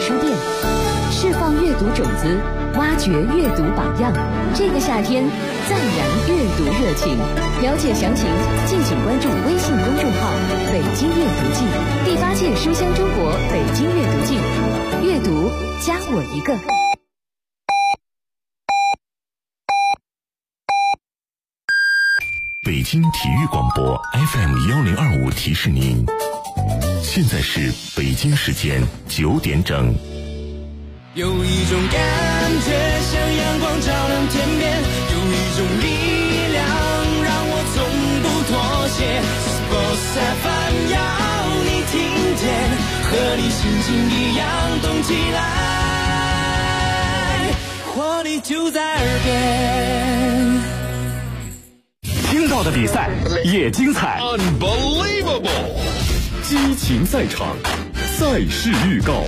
书店，释放阅读种子，挖掘阅读榜样。这个夏天，赞扬阅读热情。了解详情，敬请关注微信公众号“北京阅读季”，第8届书香中国北京阅读季，阅读加我一个。 北京体育广播 FM1025提示您，现在是北京时间9点整。 有一种感觉像阳光照亮天边，有一种力量让我从不妥协。Sports FM 要你听见，和你心情一样动起来，活力就在耳边。 听到的比赛也精彩 Unbelievable， 激情赛场，赛事预告。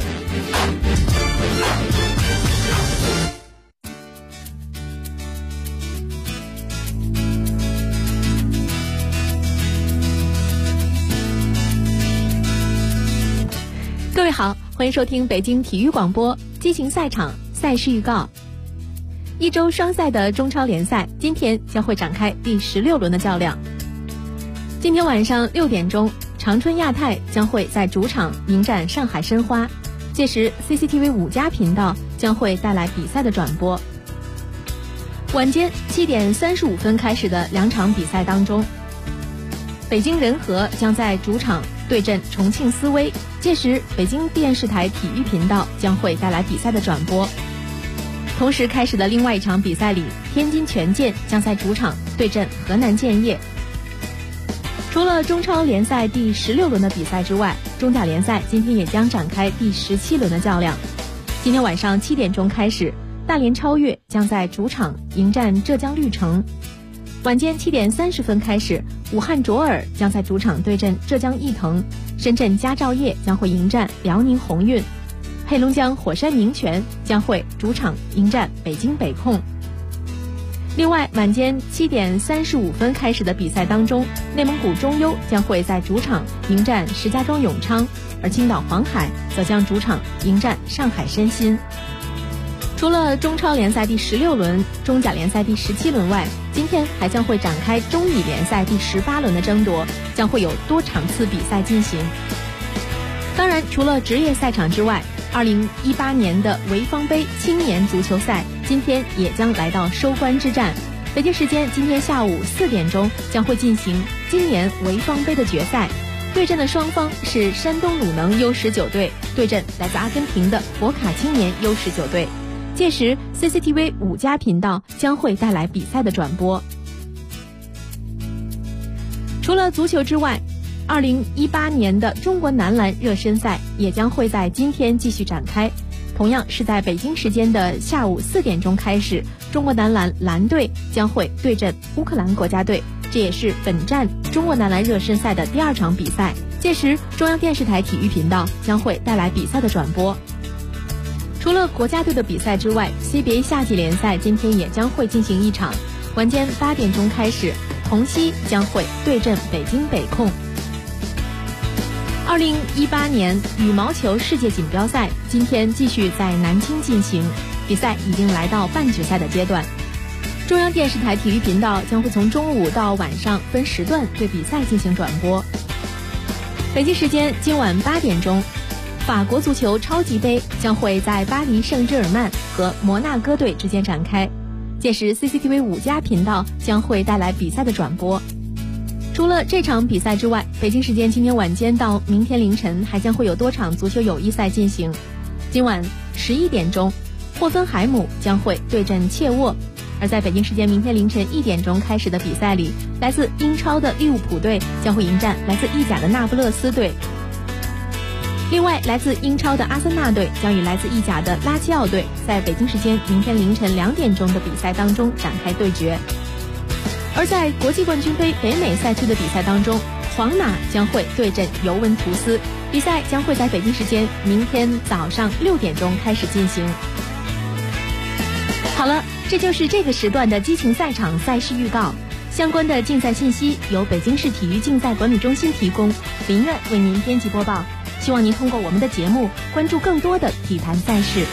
各位好，欢迎收听北京体育广播激情赛场赛事预告。一周双赛的中超联赛今天将会展开第16轮的较量。今天晚上6点钟，长春亚泰将会在主场迎战上海申花，届时 CCTV 5+频道将会带来比赛的转播。晚间7点35分开始的2场比赛当中，北京人和将在主场对阵重庆斯威，届时北京电视台体育频道将会带来比赛的转播。同时开始的另外一场比赛里，天津权健将在主场对阵河南建业。除了中超联赛第16轮的比赛之外，中甲联赛今天也将展开第17轮的较量。今天晚上7点钟开始，大连超越将在主场迎战浙江绿城。晚间7点30分开始，武汉卓尔将在主场对阵浙江毅腾，深圳佳兆业将会迎战辽宁宏运，黑龙江火山名泉将会主场迎战北京北控。另外，晚间7点35分开始的比赛当中，内蒙古中优将会在主场迎战石家庄永昌，而青岛黄海则将主场迎战上海申鑫。除了中超联赛第16轮、中甲联赛第17轮外，今天还将会展开中乙联赛第18轮的争夺，将会有多场次比赛进行。当然，除了职业赛场之外，2018年的潍坊杯青年足球赛今天也将来到收官之战。北京时间今天下午4点钟将会进行今年潍坊杯的决赛，对阵的双方是山东鲁能 U19 队对阵来自阿根廷的博卡青年 U19 队。届时 CCTV 5+频道将会带来比赛的转播。除了足球之外，2018年的中国男篮热身赛也将会在今天继续展开，同样是在北京时间的下午4点钟开始，中国男篮蓝队将会对阵乌克兰国家队，这也是本站中国男篮热身赛的第2场比赛。届时中央电视台体育频道将会带来比赛的转播。除了国家队的比赛之外， CBA 夏季联赛今天也将会进行一场，晚间8点钟开始，同曦将会对阵北京北控。2018年羽毛球世界锦标赛今天继续在南京进行，比赛已经来到半决赛的阶段。中央电视台体育频道将会从中午到晚上分时段对比赛进行转播。北京时间今晚8点钟，法国足球超级杯将会在巴黎圣日耳曼和摩纳哥队之间展开，届时 CCTV 5+频道将会带来比赛的转播。除了这场比赛之外，北京时间今天晚间到明天凌晨还将会有多场足球友谊赛进行。今晚11点钟，霍芬海姆将会对阵切沃，而在北京时间明天凌晨1点钟开始的比赛里，来自英超的利物浦队将会迎战来自意甲的那不勒斯队。另外，来自英超的阿森纳队将与来自意甲的拉齐奥队在北京时间明天凌晨2点钟的比赛当中展开对决。而在国际冠军杯北美赛区的比赛当中，皇马将会对阵尤文图斯，比赛将会在北京时间明天早上6点钟开始进行。好了，这就是这个时段的激情赛场赛事预告。相关的竞赛信息由北京市体育竞赛管理中心提供，林苑为您编辑播报。 希望您通过我们的节目关注更多的体坛赛事。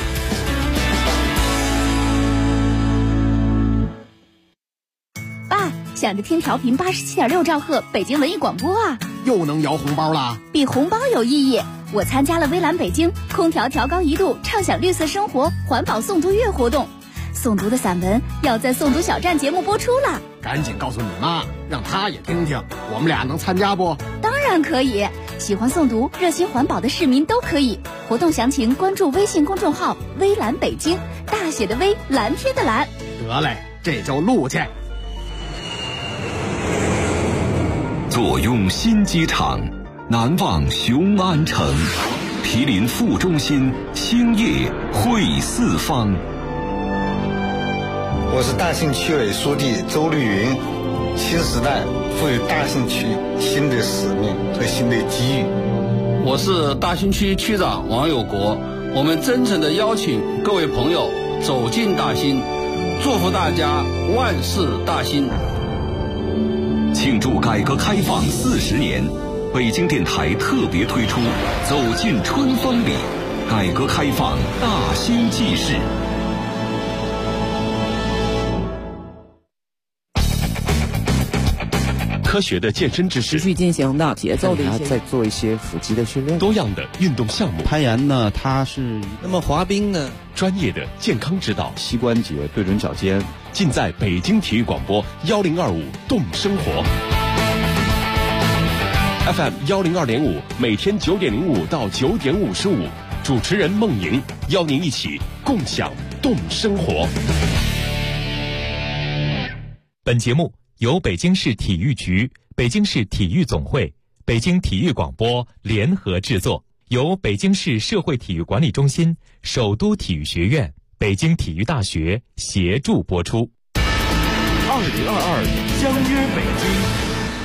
爸，想着听调频87.6兆赫北京文艺广播啊， 又能摇红包啦！ 比红包有意义。我参加了微蓝北京空调调高1度畅享绿色生活环保诵读月活动，诵读的散文要在诵读小站节目播出了。 赶紧告诉你妈，让她也听听，我们俩能参加不？ 当然可以，喜欢诵读热心环保的市民都可以。活动详情关注微信公众号微蓝北京，大写的微，蓝天的蓝。 得嘞，这就录去。 坐拥新机场，难忘雄安城，毗邻副中心，兴业汇四方。 我是大兴区委书记周绿云。新时代赋予大兴区新的使命和新的机遇。 我是大兴区区长王有国。我们真诚地邀请各位朋友走进大兴，祝福大家万事大兴。 庆祝改革开放40年，北京电台特别推出《走进春风里》，改革开放大兴纪事。科学的健身知识， 持续进行的节奏的一些， 再做一些腹肌的训练， 多样的运动项目。 攀岩呢，它是那么滑冰呢， 专业的健康指导， 膝关节对准脚尖， 尽在北京体育广播1025动生活 FM 102.5，每天9点05到9点55，主持人孟莹邀您一起共享动生活。 本节目由北京市体育局、北京市体育总会、北京体育广播联合制作，由北京市社会体育管理中心、首都体育学院、北京体育大学协助播出。 2022相约北京。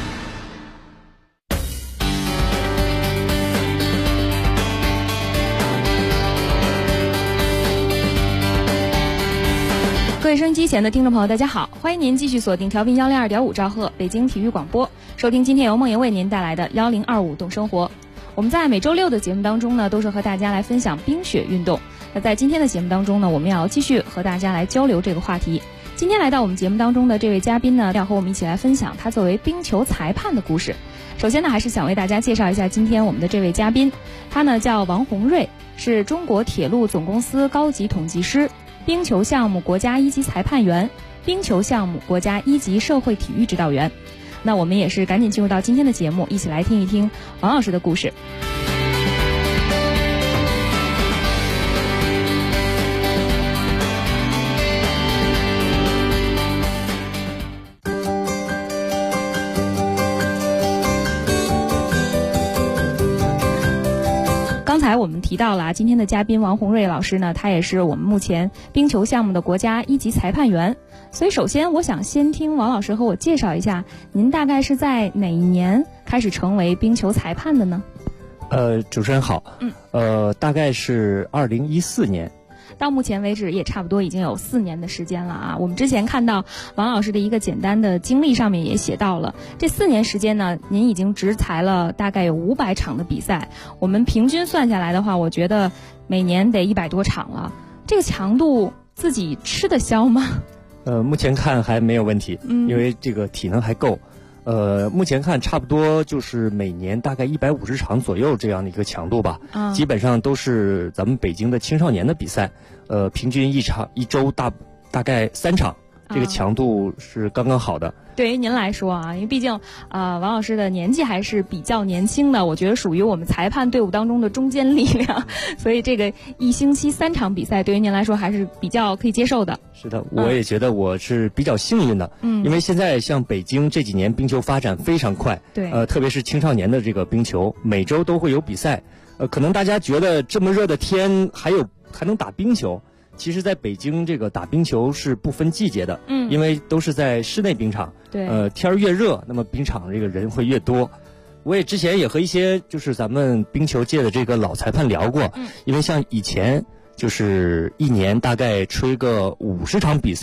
各位收音机前的听众朋友，大家好，欢迎您继续锁定调频102.5兆赫北京体育广播，收听今天由梦莹为您带来的1025动生活。我们在每周六的节目当中呢，都是和大家来分享冰雪运动。那在今天的节目当中呢，我们要继续和大家来交流这个话题。今天来到我们节目当中的这位嘉宾呢，要和我们一起来分享他作为冰球裁判的故事。首先呢，还是想为大家介绍一下今天我们的这位嘉宾，他呢叫王宏瑞，是中国铁路总公司高级统计师，冰球项目国家1级裁判员，冰球项目国家1级社会体育指导员。那我们也是赶紧进入到今天的节目，一起来听一听王老师的故事。刚才我们提到了今天的嘉宾王宏瑞老师呢，他也是我们目前冰球项目的国家1级裁判员。所以首先我想先听王老师和我介绍一下，您大概是在哪一年开始成为冰球裁判的呢？ 主持人好。大概是2014年。 到目前为止也差不多已经有4年的时间了啊。我们之前看到王老师的一个简单的经历上面也写到了，这4年时间呢，您已经执裁了大概有500场的比赛，我们平均算下来的话，我觉得每年得100多场了。这个强度自己吃得消吗？ 目前看还没有问题，因为这个体能还够。目前看差不多就是每年大概150场左右这样的一个强度吧，基本上都是咱们北京的青少年的比赛，平均一周大概3场，这个强度是刚刚好的。 对于您来说啊，因为毕竟王老师的年纪还是比较年轻的，我觉得属于我们裁判队伍当中的中坚力量，所以这个1星期3场比赛对于您来说还是比较可以接受的。 是的，我也觉得我是比较幸运的，因为现在像北京这几年冰球发展非常快， 对， 特别是青少年的这个冰球，每周都会有比赛，可能大家觉得这么热的天还能打冰球。其实在北京这个打冰球是不分季节的，因为都是在室内冰场， 对， 天儿越热，那么冰场这个人会越多。我也之前也和一些就是咱们冰球界的这个老裁判聊过，因为像以前就是1年大概吹个50场比赛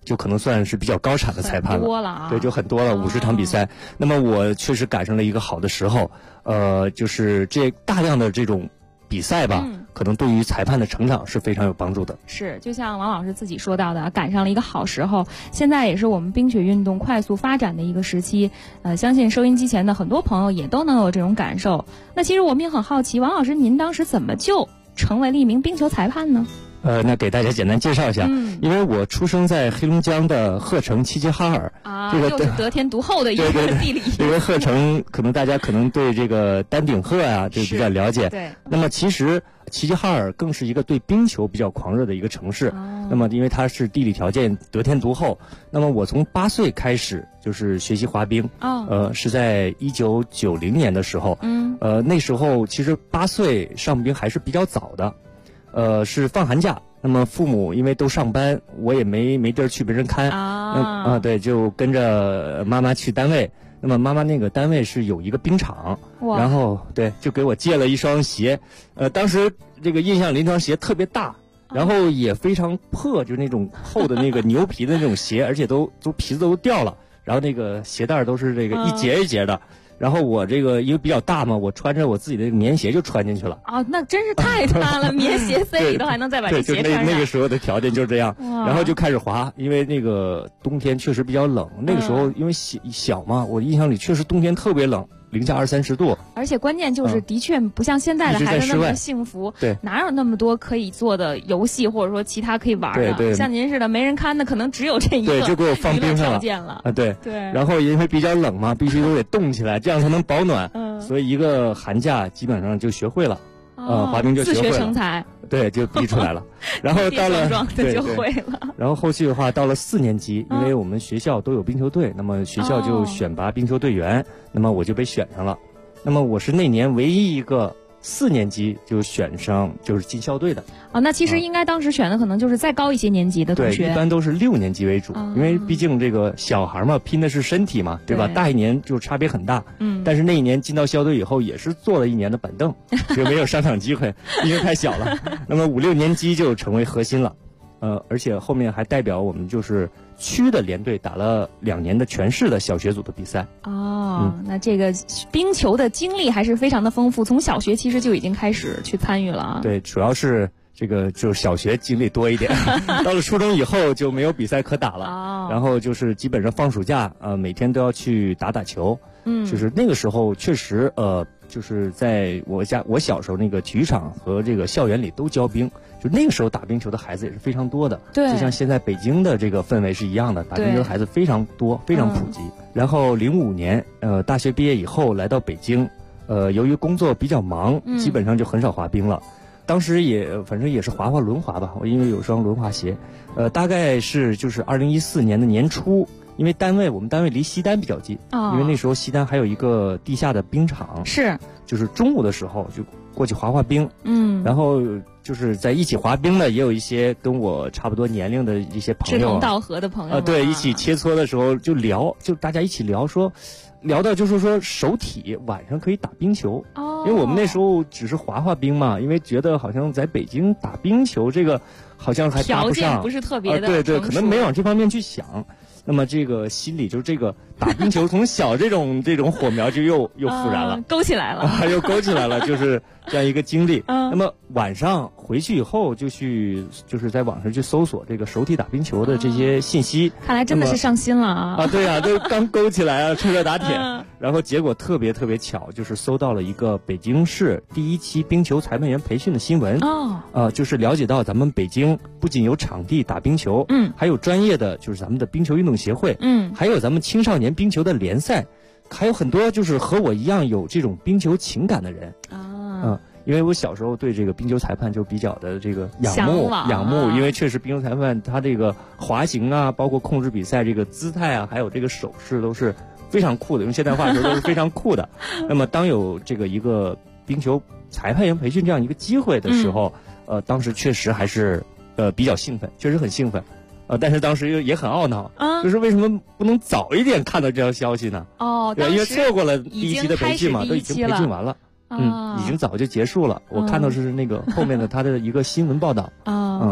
就可能算是比较高产的裁判了， 多了啊， 对，就很多了，50场比赛。那么我确实赶上了一个好的时候，就是这大量的这种比赛吧，可能对于裁判的成长是非常有帮助的。 是，就像王老师自己说到的，赶上了一个好时候。现在也是我们冰雪运动快速发展的一个时期，相信收音机前的很多朋友也都能有这种感受。那其实我们也很好奇，王老师您当时怎么就成为了一名冰球裁判呢？ 那给大家简单介绍一下，因为我出生在黑龙江的鹤城齐齐哈尔，这个又是得天独厚的一个地理。 因为鹤城可能大家对这个丹顶鹤啊这个比较了解， 对。 那么其实齐齐哈尔更是一个对冰球比较狂热的一个城市。那么因为它是地理条件得天独厚，那么我从8岁开始就是学习滑冰，是在1990年的时候，那时候其实8岁上冰还是比较早的。是放寒假，那么父母因为都上班，我也没地儿去别人看对，就跟着妈妈去单位。那么妈妈那个单位是有一个冰场，然后对，就给我借了一双鞋。当时这个印象里那双鞋特别大，然后也非常破，就是那种厚的那个牛皮的那种鞋，而且都皮子都掉了，然后那个鞋带都是这个一节一节的。然后我这个因为比较大嘛，我穿着我自己的棉鞋就穿进去了。 那真是太大了，棉鞋塞里头还能再把这鞋穿上。 对，就那个时候的条件就是这样，然后就开始滑。因为那个冬天确实比较冷，那个时候因为小嘛，我印象里确实冬天特别冷。零下20-30度， 而且关键就是的确不像现在的孩子那么幸福， 对， 哪有那么多可以做的游戏或者说其他可以玩的？ 对， 像您似的没人看的，可能只有这一个， 对，就给我放冰上了啊，对。然后因为比较冷嘛，必须都得动起来，这样才能保暖。所以一个寒假基本上就学会了，滑冰就学会了， 自学成才。 对，就逼出来了。然后到了就会了。 然后后续的话，到了4年级，因为我们学校都有冰球队，那么学校就选拔冰球队员，那么我就被选上了。那么我是那年唯一一个4年级就选上就是进校队的。 那其实应该当时选的可能就是再高一些年级的同学。 对，一般都是6年级为主，因为毕竟这个小孩嘛，拼的是身体嘛，对吧？大一年就差别很大。但是那一年进到校队以后，也是坐了1年的板凳，就没有上场机会，因为太小了。那么5、6年级就成为核心了，而且后面还代表我们就是区的联队打了2年的全市的小学组的比赛。 那这个冰球的经历还是非常的丰富，从小学其实就已经开始去参与了啊。 对，主要是这个就是小学经历多一点，到了初中以后就没有比赛可打了。然后就是基本上放暑假每天都要去打球。就是那个时候确实就是在我小时候那个体育场和这个校园里都教冰，就那个时候打冰球的孩子也是非常多的。 对， 就像现在北京的这个氛围是一样的，打冰球的孩子非常多，非常普及。然后05年大学毕业以后来到北京，由于工作比较忙，基本上就很少滑冰了。当时反正也是滑轮滑吧，我因为有双轮滑鞋，大概是就是2014年的年初。因为我们单位离西单比较近，因为那时候西单还有一个地下的冰场， 是， 就是中午的时候就过去滑冰，然后就是在一起滑冰的也有一些跟我差不多年龄的一些朋友， 志同道合的朋友， 对，一起切磋的时候就大家一起聊到就是说手体晚上可以打冰球，因为我们那时候只是滑冰嘛，因为觉得好像在北京打冰球这个好像还搭不上， 条件不是特别的， 对，可能没往这方面去想。那么这个心里就这个打冰球从小这种火苗就又复燃了， 勾起来了， 又勾起来了，就是这样一个经历。那么晚上回去以后就是在网上去搜索这个手体打冰球的这些信息， 看来真的是上心了啊！ 对呀，都刚勾起来趁热打铁。然后结果特别特别巧，就是搜到了一个北京市第1期冰球裁判员培训的新闻。就是了解到咱们北京不仅有场地打冰球，还有专业的就是咱们的冰球运动协会，还有咱们青少年冰球的联赛，还有很多就是和我一样有这种冰球情感的人。因为我小时候对这个冰球裁判就比较的这个仰慕，因为确实冰球裁判他这个滑行啊，包括控制比赛这个姿态啊，还有这个手势都是非常酷的，用现代话说都是非常酷的。那么当有这个一个冰球裁判员培训这样一个机会的时候，当时确实还是比较兴奋，确实很兴奋。但是当时也很懊恼，就是为什么不能早一点看到这条消息呢？ 对， 因为错过了第1期的培训嘛，都已经培训完了。已经早就结束了。我看到是那个后面的他的一个新闻报道。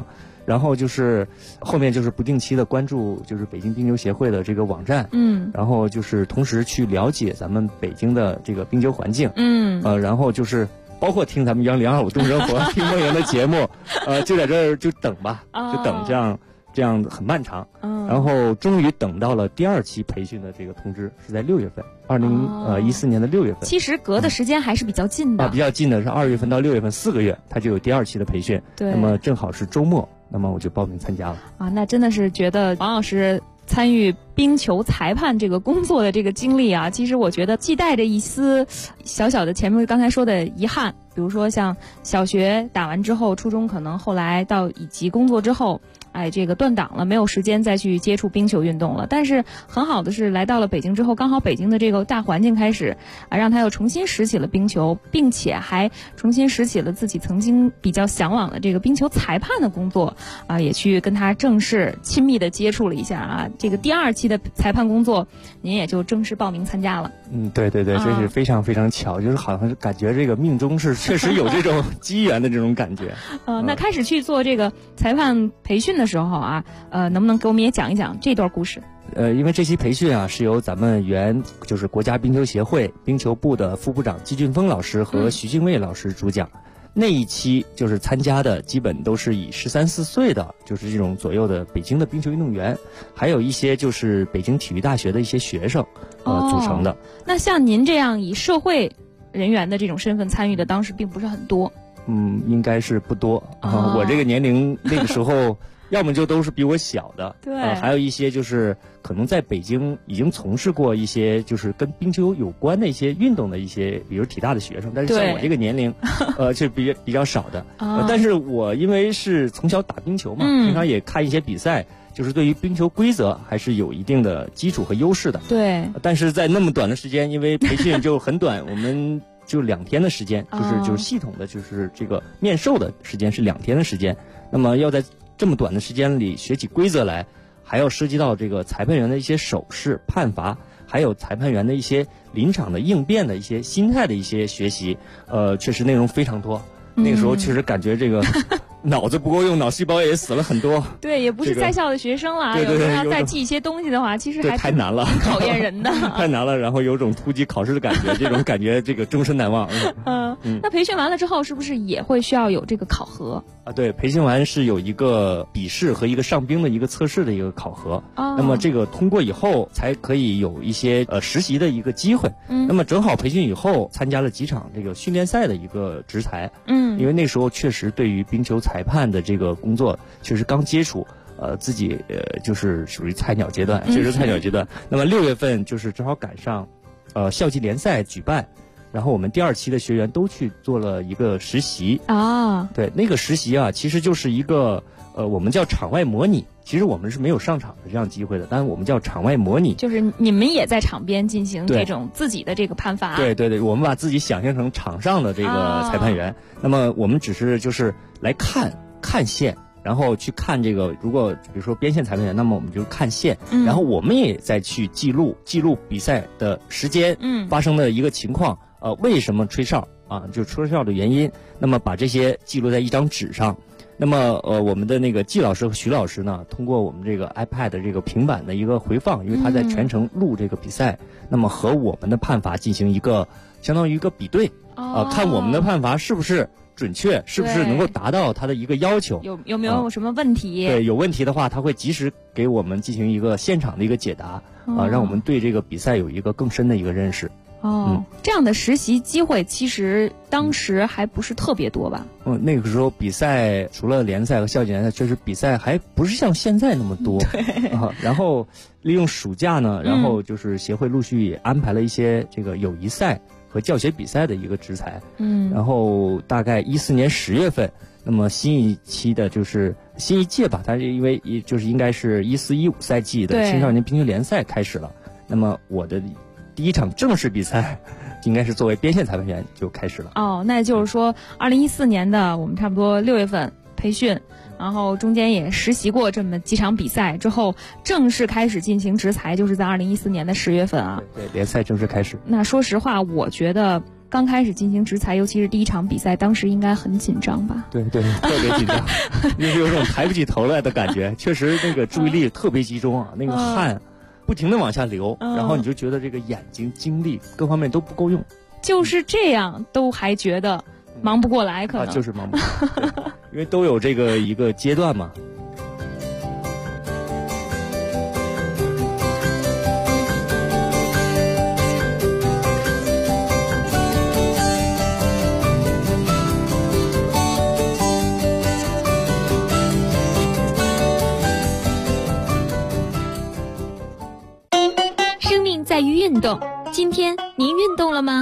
然后就是后面就是不定期的关注就是北京冰球协会的这个网站，然后就是同时去了解咱们北京的这个冰球环境，然后就是包括听咱们良好动生活听梦莹的节目，就在这儿就等吧，就等这样很漫长，然后终于等到了第2期培训的这个通知，是在6月份，2014年的6月份。 其实隔的时间还是比较近的， 比较近的是2月份到6月份4个月，它就有第2期的培训。 对， 那么正好是周末，那么我就报名参加了。 那真的是觉得王老师参与冰球裁判这个工作的这个经历啊，其实我觉得既带着一丝小小的前面刚才说的遗憾，比如说像小学打完之后，初中可能后来到乙级工作之后，这个断档了，没有时间再去接触冰球运动了。但是很好的是来到了北京之后，刚好北京的这个大环境开始让他又重新拾起了冰球，并且还重新拾起了自己曾经比较向往的这个冰球裁判的工作也去跟他正式亲密的接触了一下这个第2期的裁判工作，您也就正式报名参加了。 对，这是非常非常巧，就是好像是感觉这个命中是确实有这种机缘的这种感觉。 那开始去做这个裁判培训的时候能不能给我们也讲一讲这段故事？ 因为这期培训是由咱们就是国家冰球协会冰球部的副部长季俊峰老师和徐静卫老师主讲。那一期就是参加的基本都是以13、14岁的，就是这种左右的北京的冰球运动员，还有一些就是北京体育大学的一些学生组成的。 那像您这样以社会人员的这种身份参与的，当时并不是很多。 应该是不多我这个年龄那个时候要么就都是比我小的， 对， 还有一些就是可能在北京已经从事过一些就是跟冰球有关的一些运动的一些，比如体大的学生，但是像我这个年龄，就比较少的。但是我因为是从小打冰球嘛，平常也看一些比赛，就是对于冰球规则还是有一定的基础和优势的。 对， 但是在那么短的时间，因为培训就很短，我们就2天的时间，就是系统的就是这个面授的时间是2天的时间，那么要在这么短的时间里学起规则来，还要涉及到这个裁判员的一些手势判罚，还有裁判员的一些临场的应变的一些心态的一些学习，确实内容非常多。那个时候确实感觉这个脑子不够用，脑细胞也死了很多。 对，也不是在校的学生了， 对， 有时候要再记一些东西的话，其实还太难了， 考验人的。 太难了，然后有种突击考试的感觉，这种感觉这个终身难忘。 那培训完了之后，是不是也会需要有这个考核？ 对，培训完是有一个笔试和一个上冰的一个测试的一个考核。那么这个通过以后，才可以有一些实习的一个机会。那么正好培训以后，参加了几场这个训练赛的一个执裁。因为那时候确实对于冰球裁判的这个工作确实刚接触，自己就是属于菜鸟阶段，确实菜鸟阶段。那么6月份就是正好赶上校际联赛举办，然后我们第2期的学员都去做了一个实习对，那个实习其实就是一个我们叫场外模拟，其实我们是没有上场的这样机会的，但是我们叫场外模拟， 就是你们也在场边进行这种自己的这个判罚。 对，我们把自己想象成场上的这个裁判员，那么我们只是就是来看线，然后去看这个，如果比如说边线裁判员，那么我们就看线，然后我们也再去记录比赛的时间，发生的一个情况，为什么吹哨就吹哨的原因，那么把这些记录在一张纸上。那么我们的那个季老师和徐老师呢，通过我们这个 iPad 这个平板的一个回放，因为他在全程录这个比赛，那么和我们的判罚进行一个相当于一个比对，看我们的判罚是不是准确，是不是能够达到他的一个要求， 有没有什么问题？ 对，有问题的话，他会及时给我们进行一个现场的一个解答，让我们对这个比赛有一个更深的一个认识。 这样的实习机会其实当时还不是特别多吧？ 那个时候比赛除了联赛和校际联赛，确实比赛还不是像现在那么多。然后利用暑假呢，然后就是协会陆续也安排了一些这个友谊赛和教学比赛的一个执裁。然后大概14年10月份，那么新一期的就是新一届吧，它是因为就是应该是14-15赛季的青少年冰球联赛开始了。那么我的第一场正式比赛应该是作为边线裁判员就开始了。 那就是说2014年的我们差不多6月份培训，然后中间也实习过这么几场比赛之后，正式开始进行执裁，就是在2014年的10月份对，联赛正式开始。 那说实话，我觉得刚开始进行执裁，尤其是第一场比赛，当时应该很紧张吧？ 对对，特别紧张，就是有种抬不起头来的感觉。确实，那个注意力特别集中啊，那个汗不停的往下流，然后你就觉得这个眼睛、精力各方面都不够用。 就是这样，都还觉得忙不过来，可能就是忙不过来，因为都有这个一个阶段嘛。 在于运动，今天您运动了吗？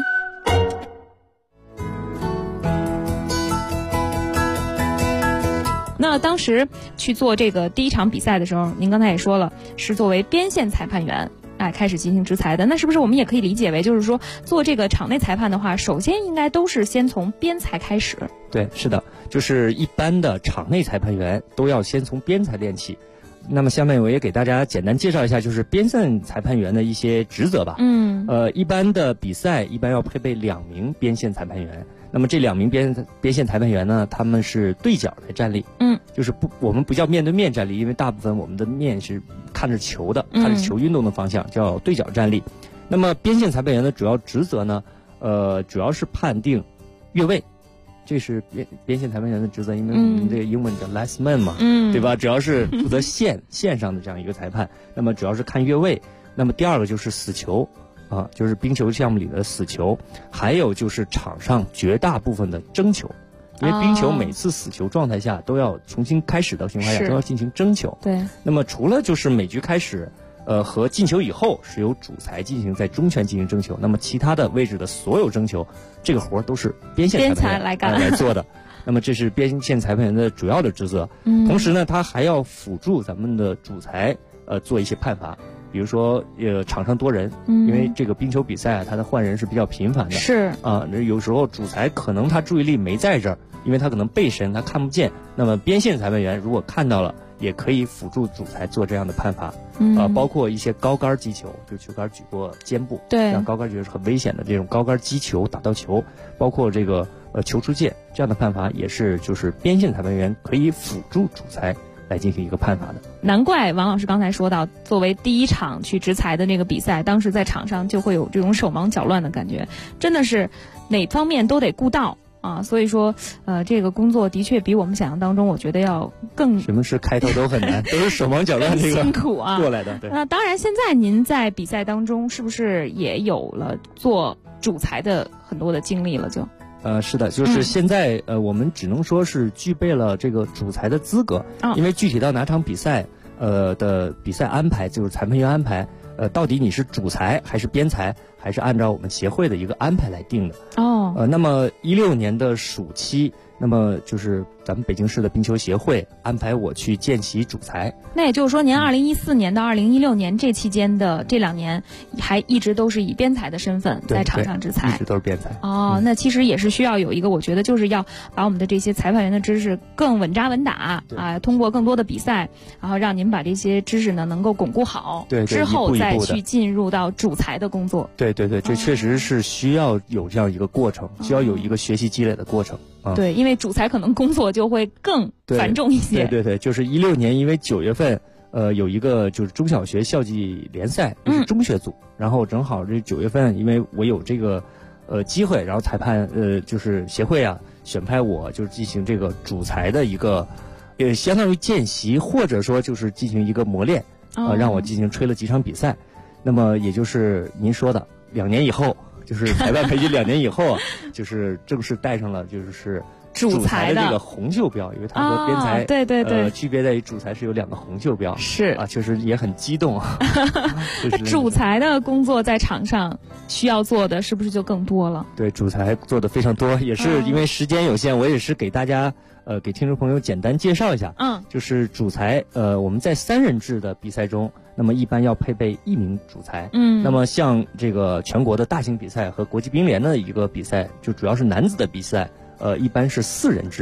那当时去做这个第一场比赛的时候，您刚才也说了，是作为边线裁判员开始进行执裁的。那是不是我们也可以理解为，就是说做这个场内裁判的话，首先应该都是先从边裁开始？ 对，是的，就是一般的场内裁判员都要先从边裁练起。那么下面我也给大家简单介绍一下，就是边线裁判员的一些职责吧。一般的比赛一般要配备2名边线裁判员。那么这2名边线裁判员呢，他们是对角来站立。就是我们不叫面对面站立，因为大部分我们的面是看着球的，看着球运动的方向，叫对角站立。那么边线裁判员的主要职责呢，主要是判定越位。这是边线裁判员的职责，因为我们这个英文叫 last man 嘛，对吧？主要是负责线上的这样一个裁判。那么主要是看越位。那么第二个就是死球啊，就是冰球项目里的死球，还有就是场上绝大部分的争球，因为冰球每次死球状态下都要重新开始的情况下都要进行争球。 对。 那么除了就是每局开始。和进球以后是由主裁进行在中圈进行争球，那么其他的位置的所有争球，这个活都是边线裁判员来做的。那么这是边线裁判员的主要的职责。同时呢，他还要辅助咱们的主裁做一些判罚，比如说场上多人，因为这个冰球比赛啊，他的换人是比较频繁的。 是啊， 有时候主裁可能他注意力没在这儿，因为他可能背身，他看不见。那么边线裁判员如果看到了，也可以辅助主裁做这样的判罚。包括一些高杆击球，就球杆举过肩部， 对， 让高杆击球是很危险的这种高杆击球打到球，包括这个球出界这样的判罚，也是就是边线裁判员可以辅助主裁来进行一个判罚的。 难怪王老师刚才说到，作为第一场去执裁的那个比赛，当时在场上就会有这种手忙脚乱的感觉，真的是哪方面都得顾到。所以说，这个工作的确比我们想象当中，我觉得要更什么事开头都很难，都是手忙脚乱这个辛苦啊过来的。对。 那当然，现在您在比赛当中是不是也有了做主裁的很多的经历了？ 是的，就是现在我们只能说是具备了这个主裁的资格，因为具体到哪场比赛的比赛安排，就是裁判员安排。到底你是主裁还是边裁，还是按照我们协会的一个安排来定的。那么16年的暑期，那么就是咱们北京市的冰球协会安排我去见习主裁。 那也就是说，您2014年到2016年这期间的这2年，还一直都是以边裁的身份在场上执裁， 一直都是边裁。 那其实也是需要有一个，我觉得就是要把我们的这些裁判员的知识更稳扎稳打通过更多的比赛，然后让您把这些知识呢能够巩固好，之后再去进入到主裁的工作。 对，这确实是需要有这样一个过程，需要有一个学习积累的过程。 对，因为主裁可能工作就会更繁重一些。 对，就是16年，因为9月份，有一个就是中小学校际联赛，就是中学组，然后正好这9月份，因为我有这个机会，然后裁判就是协会选派我，就是进行这个主裁的一个，相当于见习，或者说就是进行一个磨练，让我进行吹了几场比赛。那么也就是您说的2年以后。就是裁判培训2年以后就是正式带上了就是主裁的这个红袖标，因为它和边裁对区别在于主裁是有2个红袖标， 是确实也很激动啊。 他主裁的工作在场上需要做的是不是就更多了？ 对，主裁做的非常多，也是因为时间有限，我也是给大家给听众朋友简单介绍一下。就是主裁我们在3人制的比赛中，那么一般要配备1名主裁。那么像这个全国的大型比赛和国际冰联的一个比赛，就主要是男子的比赛，一般是4人制。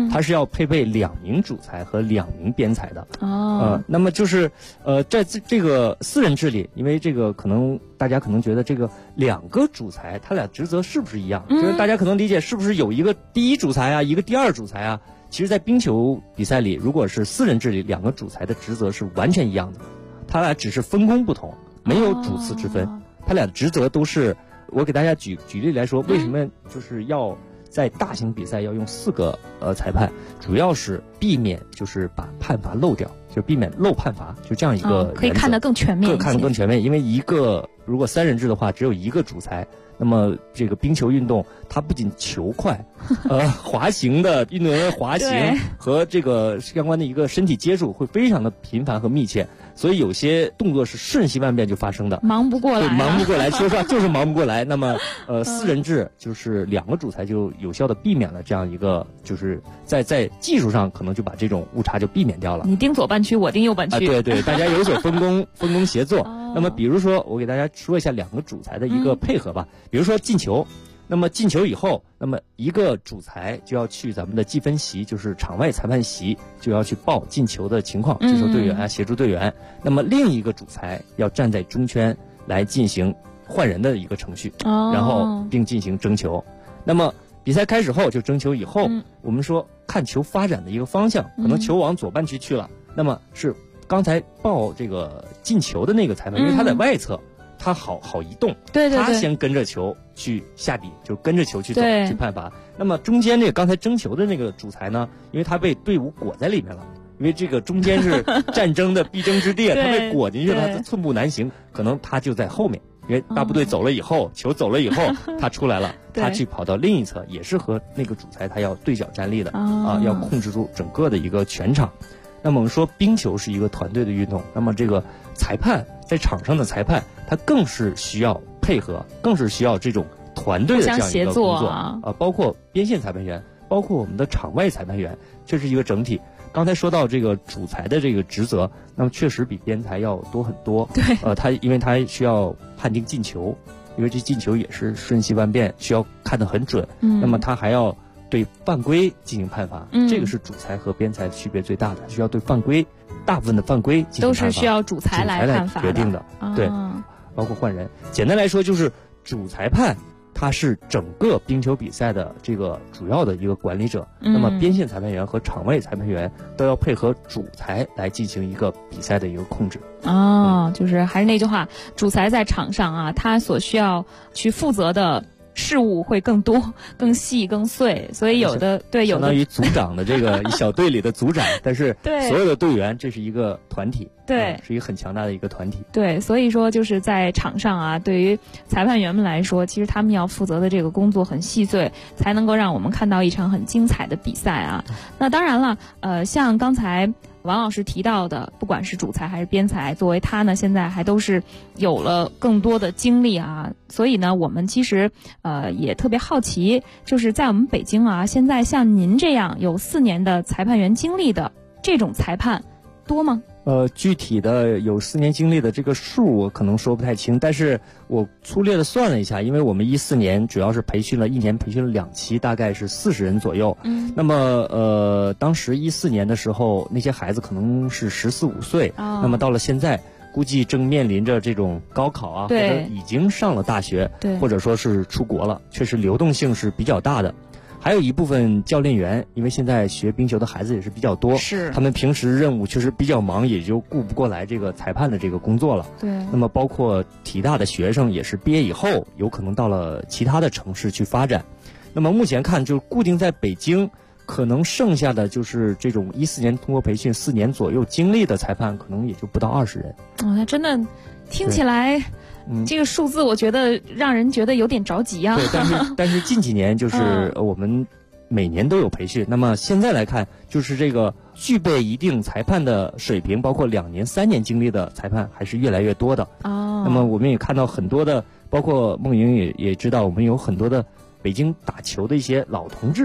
它是要配备2名主裁和2名编裁的。那么就是在这个4人制里，因为这个可能大家可能觉得这个2个主裁，他俩职责是不是一样？就是大家可能理解是不是有一个第1主裁啊，一个第2主裁啊？其实，在冰球比赛里，如果是4人制里，2个主裁的职责是完全一样的，他俩只是分工不同，没有主次之分。他俩的职责都是，我给大家举例来说，为什么就是要在大型比赛要用4个裁判，主要是避免就是把判罚漏掉，就避免漏判罚，就这样一个原则， 可以看得更全面一些， 看得更全面。因为如果3人制的话，只有1个主裁。那么这个冰球运动，它不仅球快，滑行的运动员滑行和这个相关的一个身体接触会非常的频繁和密切，所以有些动作是瞬息万变就发生的， 忙不过来， 忙不过来，说实话就是忙不过来。那么4人制就是2个主裁就有效的避免了这样一个，就是在技术上可能就把这种误差就避免掉了。 你盯左半区，我盯右半区， 对，大家有所分工协作。那么比如说，我给大家说一下2个主裁的一个配合吧。比如说进球，那么进球以后，那么1个主裁就要去咱们的计分席，就是场外裁判席，就要去报进球的情况，接受队员啊，协助队员。那么另一个主裁要站在中圈来进行换人的一个程序，然后并进行争球。那么比赛开始后就争球以后，我们说看球发展的一个方向，可能球往左半区去了，那么是刚才报这个进球的那个裁判，因为他在外侧。他好移动，他先跟着球去下底，就跟着球去走去判罚。那么中间这个刚才争球的那个主裁呢，因为他被队伍裹在里面了，因为这个中间是战争的必争之地，他被裹进去了，他寸步难行，可能他就在后面，因为大部队走了以后，球走了以后，他出来了，他去跑到另一侧，也是和那个主裁他要对角站立的要控制住整个的一个全场。那么我们说冰球是一个团队的运动，那么这个裁判在场上的裁判，他更是需要配合，更是需要这种团队的这样一个工作包括边线裁判员，包括我们的场外裁判员，这是一个整体。刚才说到这个主裁的这个职责，那么确实比边裁要多很多。对，因为他需要判定进球，因为这进球也是瞬息万变，需要看得很准。那么他还要对犯规进行判罚，这个是主裁和边裁区别最大的，需要对犯规，大部分的犯规进行判罚都是需要主裁来判罚决定的。对，包括换人。简单来说，就是主裁判他是整个冰球比赛的这个主要的一个管理者，那么边线裁判员和场外裁判员都要配合主裁来进行一个比赛的一个控制。 就是还是那句话，主裁在场上啊，他所需要去负责的事务会更多、更细、更碎，所以有的相当于组长的这个小队里的组长，但是所有的队员这是一个团体，是一个很强大的一个团体。 对，所以说就是在场上啊，对于裁判员们来说，其实他们要负责的这个工作很细碎，才能够让我们看到一场很精彩的比赛啊。那当然了，像刚才王老师提到的，不管是主裁还是边裁，作为他呢，现在还都是有了更多的经历啊，所以呢，我们其实也特别好奇，就是在我们北京啊，现在像您这样有4年的裁判员经历的这种裁判多吗？ 具体的有4年经历的这个数我可能说不太清，但是我粗略的算了一下，因为我们14年主要是培训了1年，培训了2期，大概是40人左右。那么当时14年的时候，那些孩子可能是14、15岁，那么到了现在，估计正面临着这种高考啊，或者已经上了大学，或者说是出国了，确实流动性是比较大的。还有一部分教练员，因为现在学冰球的孩子也是比较多，他们平时任务确实比较忙，也就顾不过来这个裁判的这个工作了。那么包括体大的学生也是毕业以后有可能到了其他的城市去发展。那么目前看，就固定在北京，可能剩下的就是这种14年通过培训4年左右经历的裁判，可能也就不到20人。 那真的听起来。这个数字我觉得让人觉得有点着急啊。 对，但是近几年就是我们每年都有培训，那么现在来看，就是这个具备一定裁判的水平，包括2年、3年经历的裁判还是越来越多的。那么我们也看到很多的，包括梦莹也知道，我们有很多的北京打球的一些老同志，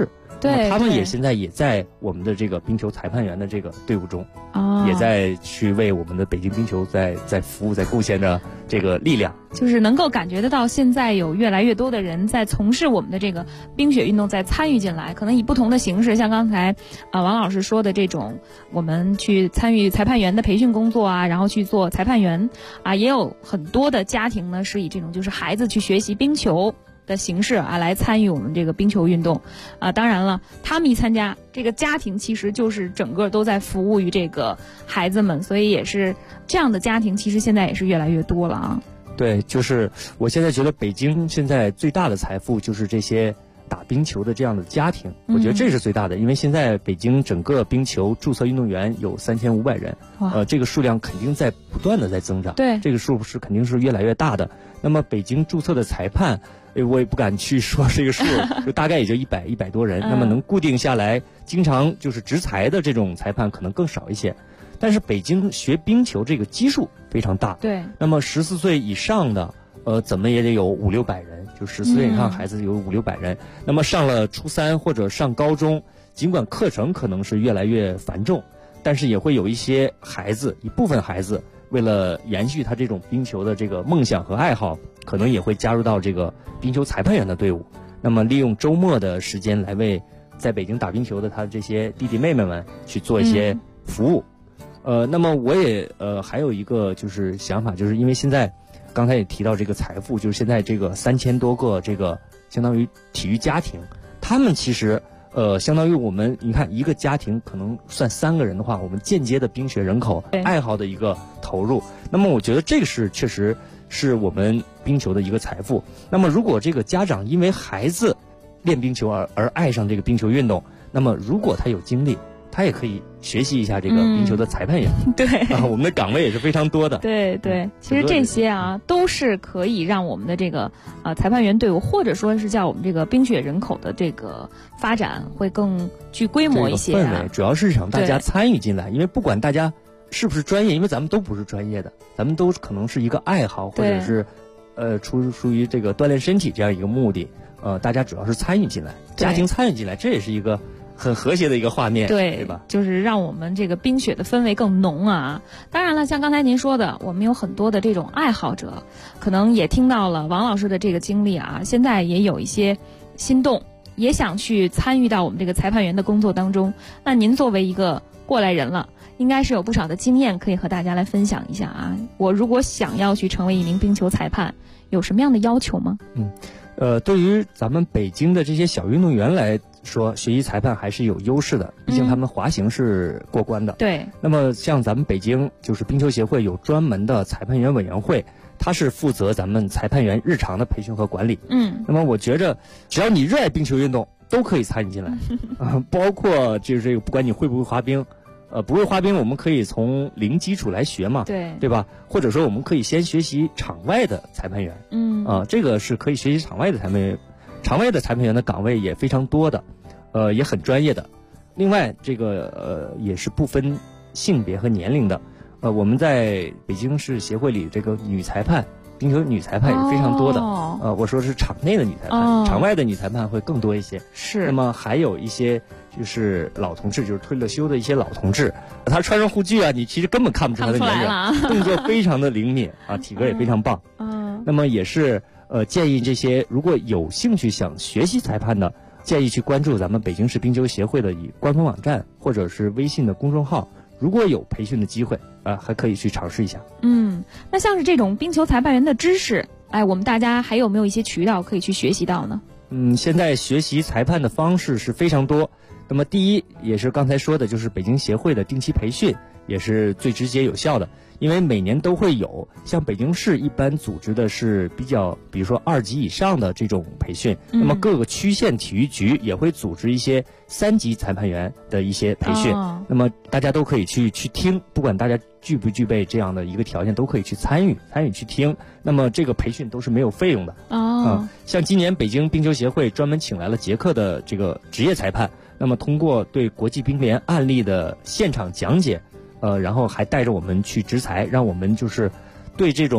对， 他们也现在也在我们的这个冰球裁判员的这个队伍中，也在去为我们的北京冰球在服务，在贡献着这个力量。 就是能够感觉得到，现在有越来越多的人在从事我们的这个冰雪运动，在参与进来，可能以不同的形式，像刚才王老师说的这种，我们去参与裁判员的培训工作啊，然后去做裁判员啊，也有很多的家庭呢是以这种就是孩子去学习冰球的形式啊来参与我们这个冰球运动啊。当然了，他们一参加，这个家庭其实就是整个都在服务于这个孩子们，所以也是这样的家庭其实现在也是越来越多了啊。 对，就是我现在觉得北京现在最大的财富就是这些打冰球的这样的家庭，我觉得这是最大的，因为现在北京整个冰球注册运动员有3500人，这个数量肯定在不断的在增长， 对， 这个数是肯定是越来越大的。那么北京注册的裁判，我也不敢去说这个数，就大概也就100多人，那么能固定下来，经常就是执裁的这种裁判可能更少一些。但是北京学冰球这个基数非常大， 对， 那么14岁以上的怎么也得有500-600人，就14岁以上孩子有500-600人。那么上了初三或者上高中，尽管课程可能是越来越繁重，但是也会有一部分孩子为了延续他这种冰球的这个梦想和爱好，可能也会加入到这个冰球裁判员的队伍。那么利用周末的时间来为在北京打冰球的他这些弟弟妹妹们去做一些服务。那么我也还有一个就是想法，就是因为现在刚才也提到这个财富，就是现在这个3000多个这个相当于体育家庭，他们其实相当于我们你看一个家庭可能算3个人的话，我们间接的冰雪人口爱好的一个投入。那么我觉得这个是确实是我们冰球的一个财富。那么如果这个家长因为孩子练冰球而爱上这个冰球运动，那么如果他有精力，他也可以学习一下这个冰球的裁判员。 对我们的岗位也是非常多的。 对，其实这些都是可以让我们的这个裁判员队伍，或者说是叫我们这个冰雪人口的这个发展会更具规模一些。 这个氛围主要是让大家参与进来，因为不管大家是不是专业，因为咱们都不是专业的，咱们都可能是一个爱好，或者是出于这个锻炼身体这样一个目的。大家主要是参与进来，家庭参与进来，这也是一个很和谐的一个画面，对吧？ 就是让我们这个冰雪的氛围更浓啊。当然了，像刚才您说的，我们有很多的这种爱好者，可能也听到了王老师的这个经历啊，现在也有一些心动，也想去参与到我们这个裁判员的工作当中。那您作为一个过来人了，应该是有不少的经验可以和大家来分享一下啊。我如果想要去成为一名冰球裁判，有什么样的要求吗？ 对于咱们北京的这些小运动员来说，学习裁判还是有优势的，毕竟他们滑行是过关的。 对。 那么像咱们北京就是冰球协会有专门的裁判员委员会，它是负责咱们裁判员日常的培训和管理。那么我觉着只要你热爱冰球运动，都可以参与进来包括就是这个不管你会不会滑冰。不会滑冰，我们可以从零基础来学嘛，对吧？或者说我们可以先学习场外的裁判员，这个是可以学习场外的裁判员，场外的裁判员的岗位也非常多的，也很专业的。另外，这个也是不分性别和年龄的，我们在北京市协会里，这个女裁判，冰球女裁判也是非常多的。我说是场内的女裁判，场外的女裁判会更多一些。 是。 那么还有一些就是老同志，就是退了休的一些老同志，他穿上护具啊，你其实根本看不出他的年龄，动作非常的灵敏啊，体格也非常棒。那么也是建议这些如果有兴趣想学习裁判的，建议去关注咱们北京市冰球协会的官方网站或者是微信的公众号。如果有培训的机会还可以去尝试一下。 那像是这种冰球裁判员的知识，我们大家还有没有一些渠道可以去学习到呢？ 现在学习裁判的方式是非常多。那么第一，也是刚才说的，就是北京协会的定期培训，也是最直接有效的。因为每年都会有，像北京市一般组织的是比如说2级以上的这种培训，那么各个区县体育局也会组织一些3级裁判员的一些培训，那么大家都可以去听，不管大家具不具备这样的一个条件，都可以去参与去听。那么这个培训都是没有费用的。像今年北京冰球协会专门请来了捷克的这个职业裁判，那么通过对国际冰联案例的现场讲解，然后还带着我们去执裁，让我们就是对这种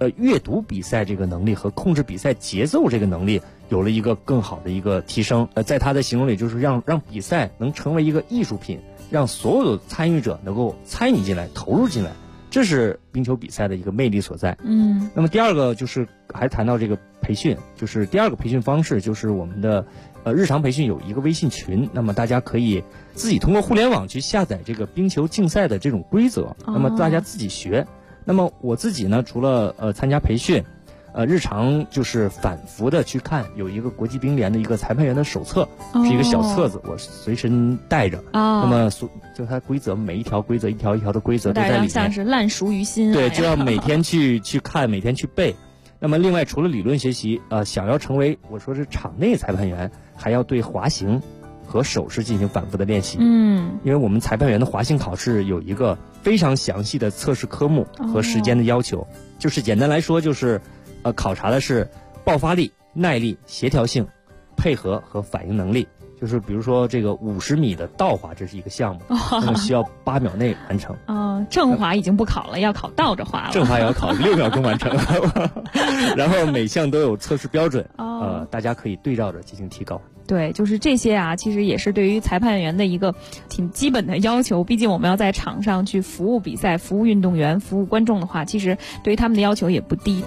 阅读比赛这个能力和控制比赛节奏这个能力有了一个更好的一个提升。在他的形容里，就是让比赛能成为一个艺术品，让所有的参与者能够参与进来、投入进来，这是冰球比赛的一个魅力所在。那么第二个就是还谈到这个培训，就是第二个培训方式就是我们的日常培训有一个微信群，那么大家可以自己通过互联网去下载这个冰球竞赛的这种规则，那么大家自己学。那么我自己呢，除了参加培训，日常就是反复的去看，有一个国际冰联的一个裁判员的手册，是一个小册子，我随身带着。那么就它规则每一条规则一条一条的规则都在里面， 像是烂熟于心。 对，就要每天去看，每天去背。那么另外除了理论学习，想要成为我说是场内裁判员，还要对滑行和手势进行反复的练习。因为我们裁判员的滑行考试有一个非常详细的测试科目和时间的要求，就是简单来说就是考察的是爆发力、耐力、协调性、配合和反应能力。就是比如说这个50米的倒滑，这是一个项目，那么需要8秒内完成。 正滑已经不考了，要考倒着滑了。 正滑也要考6秒钟完成。然后每项都有测试标准，大家可以对照着进行提高。 对，就是这些啊，其实也是对于裁判员的一个挺基本的要求。毕竟我们要在场上去服务比赛、服务运动员、服务观众的话，其实对于他们的要求也不低。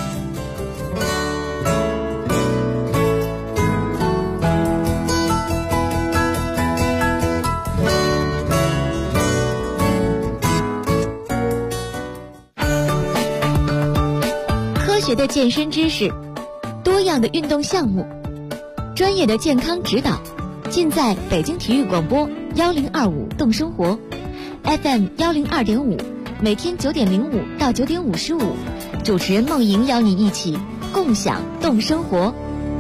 科学的健身知识，多样的运动项目，专业的健康指导，尽在北京体育广播1025动生活 FM 102.5，每天9点05到9点55，主持人梦莹邀您一起共享动生活。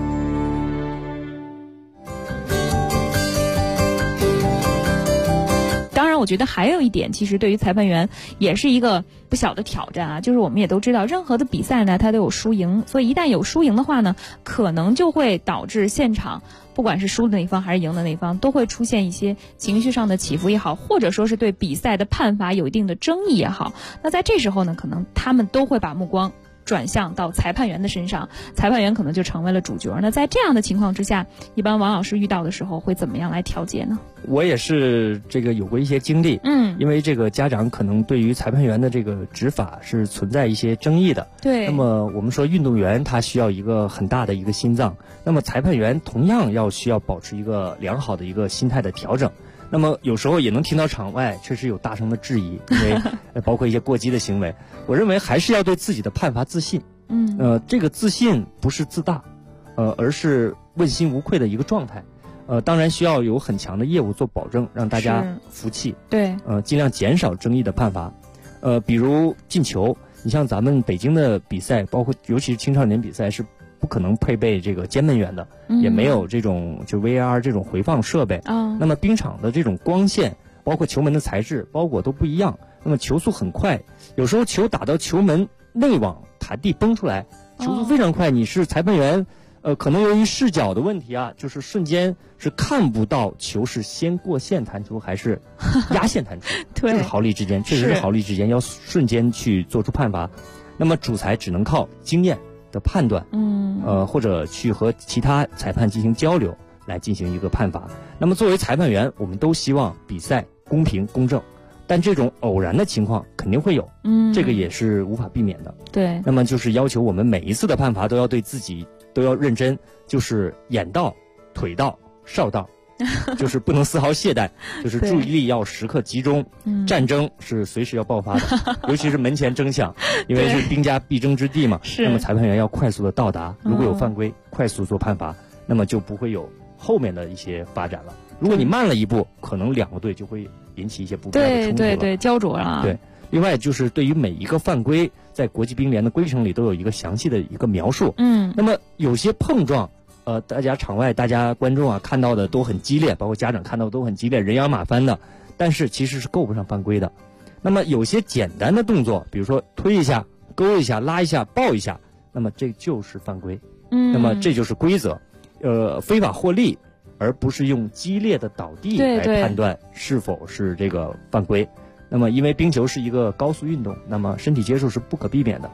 我觉得还有一点，其实对于裁判员也是一个不小的挑战啊，就是我们也都知道，任何的比赛呢，它都有输赢，所以一旦有输赢的话呢，可能就会导致现场不管是输的那一方还是赢的那一方，都会出现一些情绪上的起伏也好，或者说是对比赛的判罚有一定的争议也好。那在这时候呢，可能他们都会把目光转向到裁判员的身上，裁判员可能就成为了主角。那在这样的情况之下，一般王老师遇到的时候会怎么样来调节呢？ 我也是这个有过一些经历，因为这个家长可能对于裁判员的这个执法是存在一些争议的。 对。 那么我们说运动员他需要一个很大的一个心脏，那么裁判员同样需要保持一个良好的一个心态的调整。那么有时候也能听到场外确实有大声的质疑，因为包括一些过激的行为。我认为还是要对自己的判罚自信。这个自信不是自大，而是问心无愧的一个状态。当然需要有很强的业务做保证，让大家服气。 对。 尽量减少争议的判罚。比如进球，你像咱们北京的比赛，包括尤其是青少年比赛是不可能配备这个监门员的，也没有这种就 VAR 这种回放设备。那么冰场的这种光线，包括球门的材质、包裹都不一样。那么球速很快，有时候球打到球门内网弹地崩出来，球速非常快。你是裁判员，可能由于视角的问题啊，就是瞬间是看不到球是先过线弹出还是压线弹出。 对， 就是毫厘之间，确实是毫厘之间，要瞬间去做出判罚。那么主裁只能靠经验的判断，或者去和其他裁判进行交流来进行一个判罚。那么作为裁判员，我们都希望比赛公平公正，但这种偶然的情况肯定会有，这个也是无法避免的。 对。 那么就是要求我们每一次的判罚都要对自己都要认真，就是眼到、腿到、哨到，就是不能丝毫懈怠，就是注意力要时刻集中。战争是随时要爆发的，尤其是门前争抢，因为是兵家必争之地嘛。那么裁判员要快速的到达，如果有犯规，快速做判罚，那么就不会有后面的一些发展了。如果你慢了一步，可能两个队就会引起一些不必要的冲突了。 对，焦灼了。 对。另外就是对于每一个犯规，在国际冰联的规程里都有一个详细的一个描述。那么有些碰撞，大家场外大家观众啊看到的都很激烈，包括家长看到的都很激烈，人仰马翻的，但是其实是够不上犯规的。那么有些简单的动作，比如说推一下、勾一下、拉一下、抱一下，那么这就是犯规。那么这就是规则。非法获利，而不是用激烈的倒地来判断是否是这个犯规。那么因为冰球是一个高速运动，那么身体接触是不可避免的，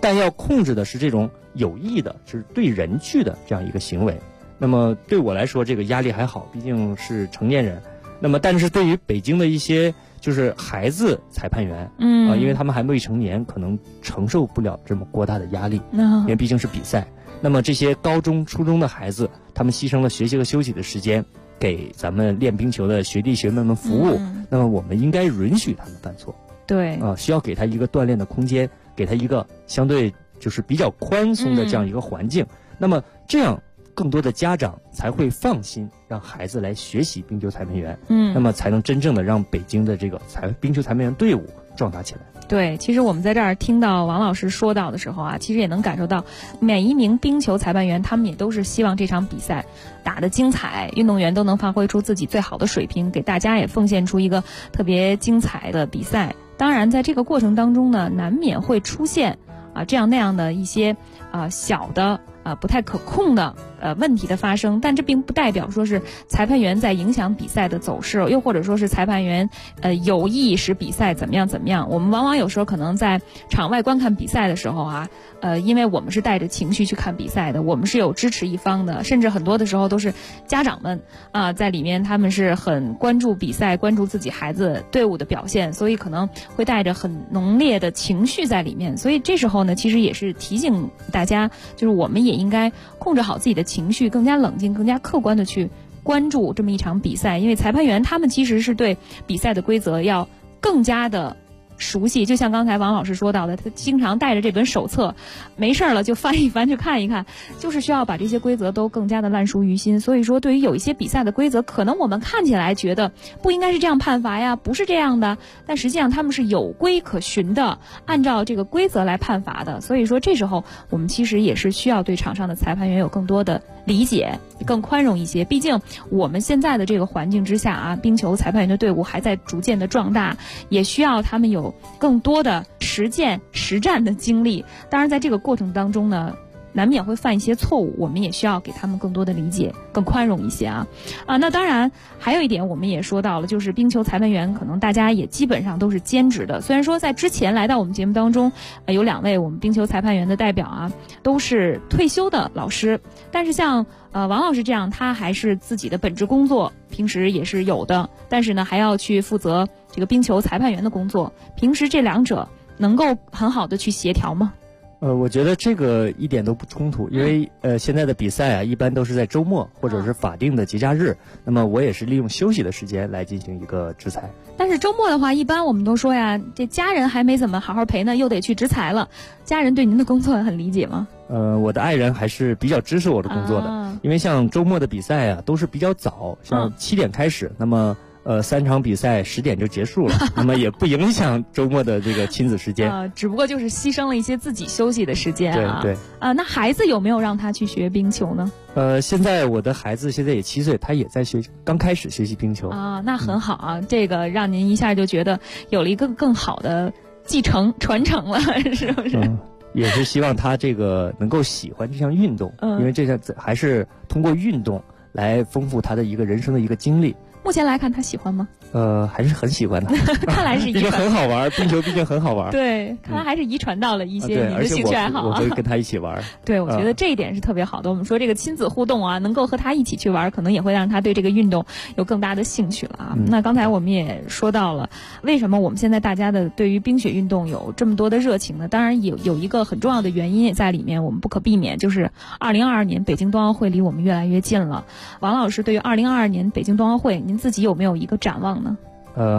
但要控制的是这种有益的，是对人去的这样一个行为。那么对我来说，这个压力还好，毕竟是成年人。那么但是对于北京的一些就是孩子裁判员，因为他们还未成年，可能承受不了这么过大的压力，因为毕竟是比赛。那么这些高中、初中的孩子，他们牺牲了学习和休息的时间，给咱们练冰球的学弟学妹们服务。那么我们应该允许他们犯错， 对， 需要给他一个锻炼的空间，给他一个相对就是比较宽松的这样一个环境。那么这样更多的家长才会放心让孩子来学习冰球裁判员，那么才能真正的让北京的这个冰球裁判员队伍壮大起来。 对，其实我们在这儿听到王老师说到的时候啊，其实也能感受到每一名冰球裁判员他们也都是希望这场比赛打得精彩，运动员都能发挥出自己最好的水平，给大家也奉献出一个特别精彩的比赛。当然在这个过程当中呢，难免会出现这样那样的一些小的不太可控的问题的发生，但这并不代表说是裁判员在影响比赛的走势，又或者说是裁判员有意使比赛怎么样怎么样。我们往往有时候可能在场外观看比赛的时候因为我们是带着情绪去看比赛的，我们是有支持一方的，甚至很多的时候都是家长们在里面他们是很关注比赛，关注自己孩子队伍的表现，所以可能会带着很浓烈的情绪在里面。所以这时候呢，其实也是提醒大家，就是我们也应该控制好自己的情绪，更加冷静，更加客观的去关注这么一场比赛。因为裁判员他们其实是对比赛的规则要更加的熟悉，就像刚才王老师说到的，他经常带着这本手册，没事了就翻一翻，去看一看，就是需要把这些规则都更加的烂熟于心。所以说对于有一些比赛的规则，可能我们看起来觉得不应该是这样判罚呀，不是这样的，但实际上他们是有规可循的，按照这个规则来判罚的。所以说这时候我们其实也是需要对场上的裁判员有更多的理解，更宽容一些。毕竟我们现在的这个环境之下冰球裁判员的队伍还在逐渐的壮大，也需要他们有更多的实践实战的经历。当然在这个过程当中呢，难免会犯一些错误，我们也需要给他们更多的理解，更宽容一些那当然还有一点我们也说到了，就是冰球裁判员可能大家也基本上都是兼职的。虽然说在之前来到我们节目当中有2位我们冰球裁判员的代表都是退休的老师，但是像王老师这样，他还是自己的本职工作平时也是有的，但是呢还要去负责这个冰球裁判员的工作。平时这两者能够很好的去协调吗？ 我觉得这个一点都不冲突，因为现在的比赛一般都是在周末或者是法定的节假日，那么我也是利用休息的时间来进行一个执裁。 但是周末的话，一般我们都说呀，这家人还没怎么好好陪呢，又得去执裁了。家人对您的工作很理解吗？ 我的爱人还是比较支持我的工作的，因为像周末的比赛都是比较早，像7点开始，那么3场比赛10点就结束了，那么也不影响周末的这个亲子时间只不过就是牺牲了一些自己休息的时间对那孩子有没有让他去学冰球呢？ 现在我的孩子现在也7岁，他也在刚开始学习冰球那很好这个让您一下就觉得有了一个更好的继承传承了，是不是？ 也是希望他这个能够喜欢这项运动，因为这项还是通过运动来丰富他的一个人生的一个经历。 目前来看他喜欢吗？ 还是很喜欢的。 看来是遗传， 毕竟很好玩，冰球毕竟很好玩。 对，看来还是遗传到了一些你的兴趣爱好。 我会跟他一起玩。 对，我觉得这一点是特别好的。我们说这个亲子互动能够和他一起去玩，可能也会让他对这个运动有更大的兴趣了那刚才我们也说到了，为什么我们现在大家的对于冰雪运动有这么多的热情呢？当然有一个很重要的原因也在里面，我们不可避免，就是2022年北京冬奥会离我们越来越近了。王老师，对于2022年北京冬奥会，您自己有没有一个展望呢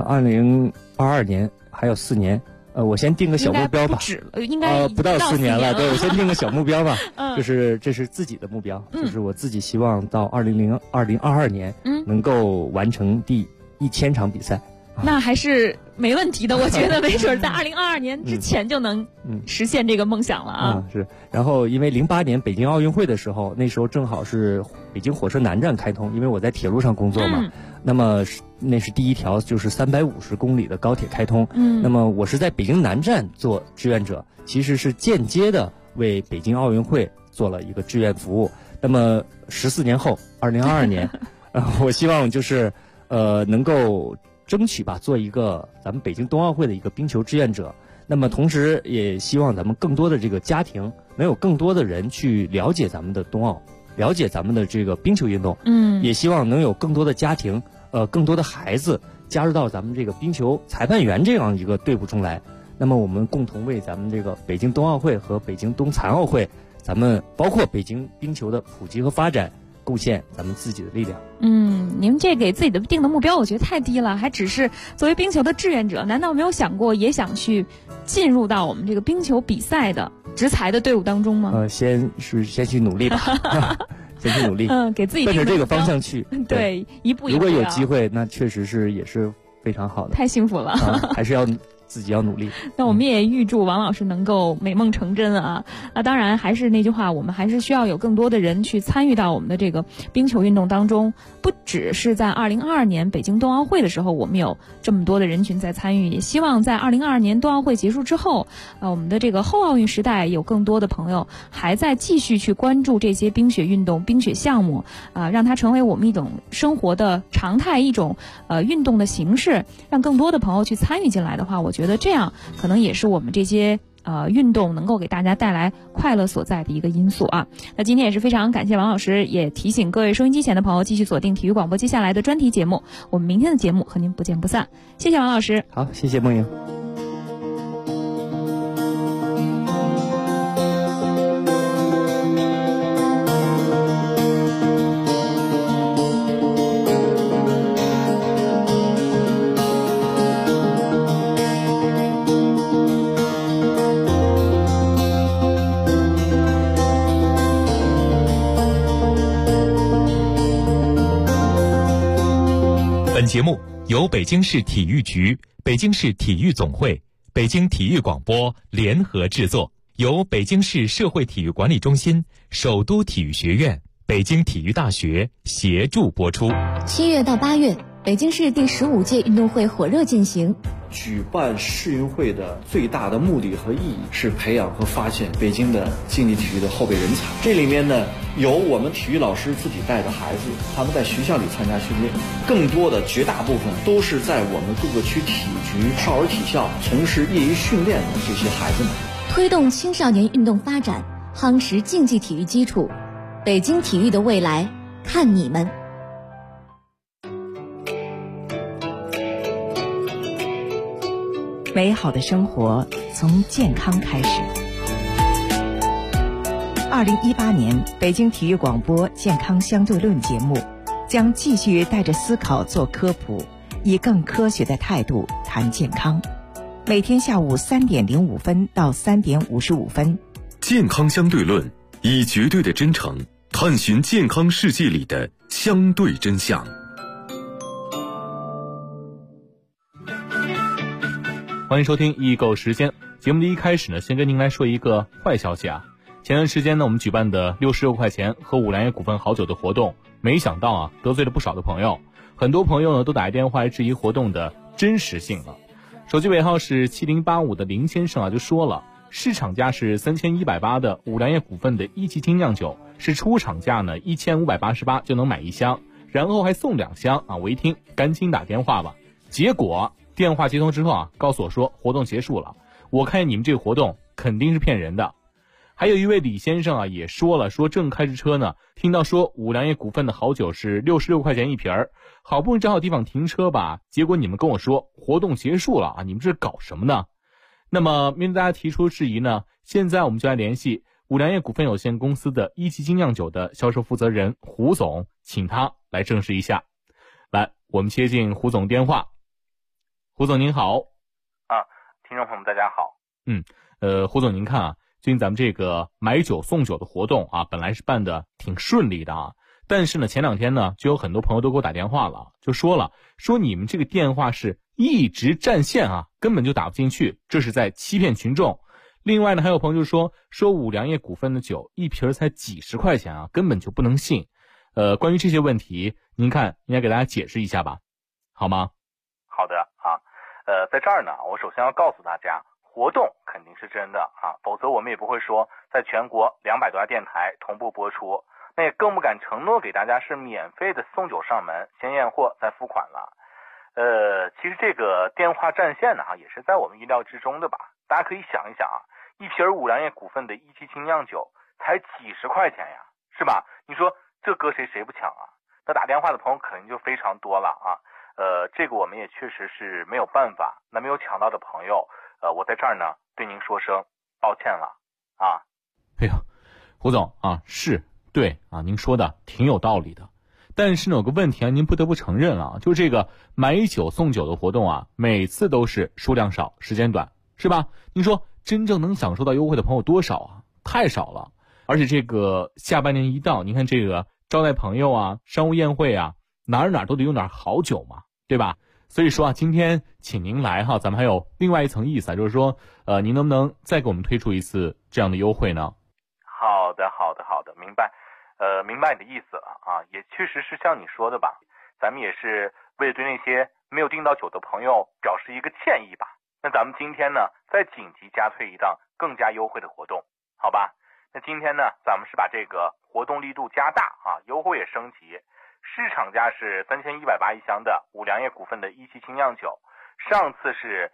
？2022年还有4年，我先定个小目标吧。 应该不到4年了，对，我先定个小目标吧。就是这是自己的目标，就是我自己希望到2022年能够完成第1000场比赛。 那还是没问题的，我觉得没准在2022年之前就能实现这个梦想了是，然后因为08年北京奥运会的时候，那时候正好是北京火车南站开通，因为我在铁路上工作嘛，那么那是第一条就是350公里的高铁开通，那么我是在北京南站做志愿者，其实是间接的为北京奥运会做了一个志愿服务。那么14年后2022年我希望就是能够争取吧，做一个咱们北京冬奥会的一个冰球志愿者。 那么同时也希望咱们更多的这个家庭能有更多的人去了解咱们的冬奥，了解咱们的这个冰球运动。也希望能有更多的家庭更多的孩子加入到咱们这个冰球裁判员这样一个队伍中来。那么我们共同为咱们这个北京冬奥会和北京冬残奥会，咱们包括北京冰球的普及和发展，贡献咱们自己的力量。 您这给自己的定的目标我觉得太低了，还只是作为冰球的志愿者，难道没有想过也想去进入到我们这个冰球比赛的执裁的队伍当中吗？ 先去努力吧。先去努力， 给自己奔着这个方向去， 对，一步一步。 如果有机会，那确实也是非常好的， 太幸福了， 还是要自己要努力。 那我们也预祝王老师能够美梦成真啊！那当然还是那句话，我们还是需要有更多的人去参与到我们的这个冰球运动当中。不只是在2022年北京冬奥会的时候，我们有这么多的人群在参与，也希望在2022年冬奥会结束之后，我们的这个后奥运时代有更多的朋友还在继续去关注这些冰雪运动、冰雪项目，让它成为我们一种生活的常态，一种运动的形式，让更多的朋友去参与进来的话，我觉得这样可能也是我们这些运动能够给大家带来快乐所在的一个因素啊。那今天也是非常感谢王老师，也提醒各位收音机前的朋友继续锁定体育广播接下来的专题节目，我们明天的节目和您不见不散。谢谢王老师。 好，谢谢梦莹。 本节目由北京市体育局、北京市体育总会、北京体育广播联合制作，由北京市社会体育管理中心、首都体育学院、北京体育大学协助播出。 7月到8月，北京市第15届运动会火热进行。 举办世运会的最大的目的和意义是培养和发现北京的竞技体育的后备人才。这里面呢，有我们体育老师自己带的孩子，他们在学校里参加训练，更多的绝大部分都是在我们各个区体育局、少儿体校从事业余训练的这些孩子们。 推动青少年运动发展，夯实竞技体育基础，北京体育的未来看你们。 美好的生活从健康开始。2018年北京体育广播健康相对论节目将继续带着思考做科普，以更科学的态度谈健康。每天下午3点05分到3点55分。 健康相对论，以绝对的真诚探寻健康世界里的相对真相。 欢迎收听易购时间。节目的一开始呢，先跟您来说一个坏消息啊。前段时间呢，我们举办的66块钱喝五粮液股份好酒的活动，没想到啊，得罪了不少的朋友。很多朋友呢，都打来电话来质疑活动的真实性了。手机尾号是7085的林先生啊，就说了，市场价是3180的五粮液股份的1级精酿酒，是出厂价呢1588就能买1箱，然后还送2箱啊。我一听，赶紧打电话吧。结果电话接通之后啊，告诉我说活动结束了。我看你们这个活动肯定是骗人的。还有一位李先生啊，也说了，说正开着车呢，听到说五粮液股份的好酒是66块钱一瓶儿，好不容易找好地方停车吧，结果你们跟我说活动结束了啊，你们这搞什么呢？那么面对大家提出质疑呢，现在我们就来联系五粮液股份有限公司的1级精酿酒的销售负责人胡总，请他来证实一下。来，我们接进胡总电话。胡总您好。 听众朋友们大家好。 胡总您看啊，最近咱们这个买酒送酒的活动啊，本来是办的挺顺利的啊，但是呢前2天呢，就有很多朋友都给我打电话了，就说你们这个电话是一直占线啊，根本就打不进去，这是在欺骗群众。另外呢，还有朋友就说五粮液股份的酒一瓶才几十块钱啊，根本就不能信。关于这些问题，您看应该给大家解释一下吧，好吗？ 好的啊，在这儿呢，我首先要告诉大家，活动肯定是真的啊，否则我们也不会说在全国200多家电台同步播出，那也更不敢承诺给大家是免费的送酒上门，先验货再付款了。其实这个电话占线呢，也是在我们意料之中的吧。 大家可以想一想啊，一瓶五粮液股份的17精酿酒才几十块钱呀，是吧？你说这搁谁不抢啊？那打电话的朋友肯定就非常多了啊。这个我们也确实是没有办法。那没有抢到的朋友，我在这儿呢对您说声抱歉了啊。 哎呀，胡总啊，是对啊，您说的挺有道理的。但是呢，有个问题啊，您不得不承认啊，就这个买酒送酒的活动啊，每次都是数量少，时间短，是吧？您说真正能享受到优惠的朋友多少啊？太少了。而且这个下半年一到，您看这个招待朋友啊，商务宴会啊，哪儿都得用点好酒嘛，对吧？所以说啊，今天请您来哈，咱们还有另外一层意思啊，就是说，您能不能再给我们推出一次这样的优惠呢？ 好的，明白。明白你的意思了啊，也确实是像你说的吧，咱们也是为了对那些没有订到酒的朋友表示一个歉意吧。那咱们今天呢，再紧急加推一档更加优惠的活动，好吧？那今天呢，咱们是把这个活动力度加大啊，优惠也升级。市场价是3180一箱的五粮液股份的17精酿酒，上次是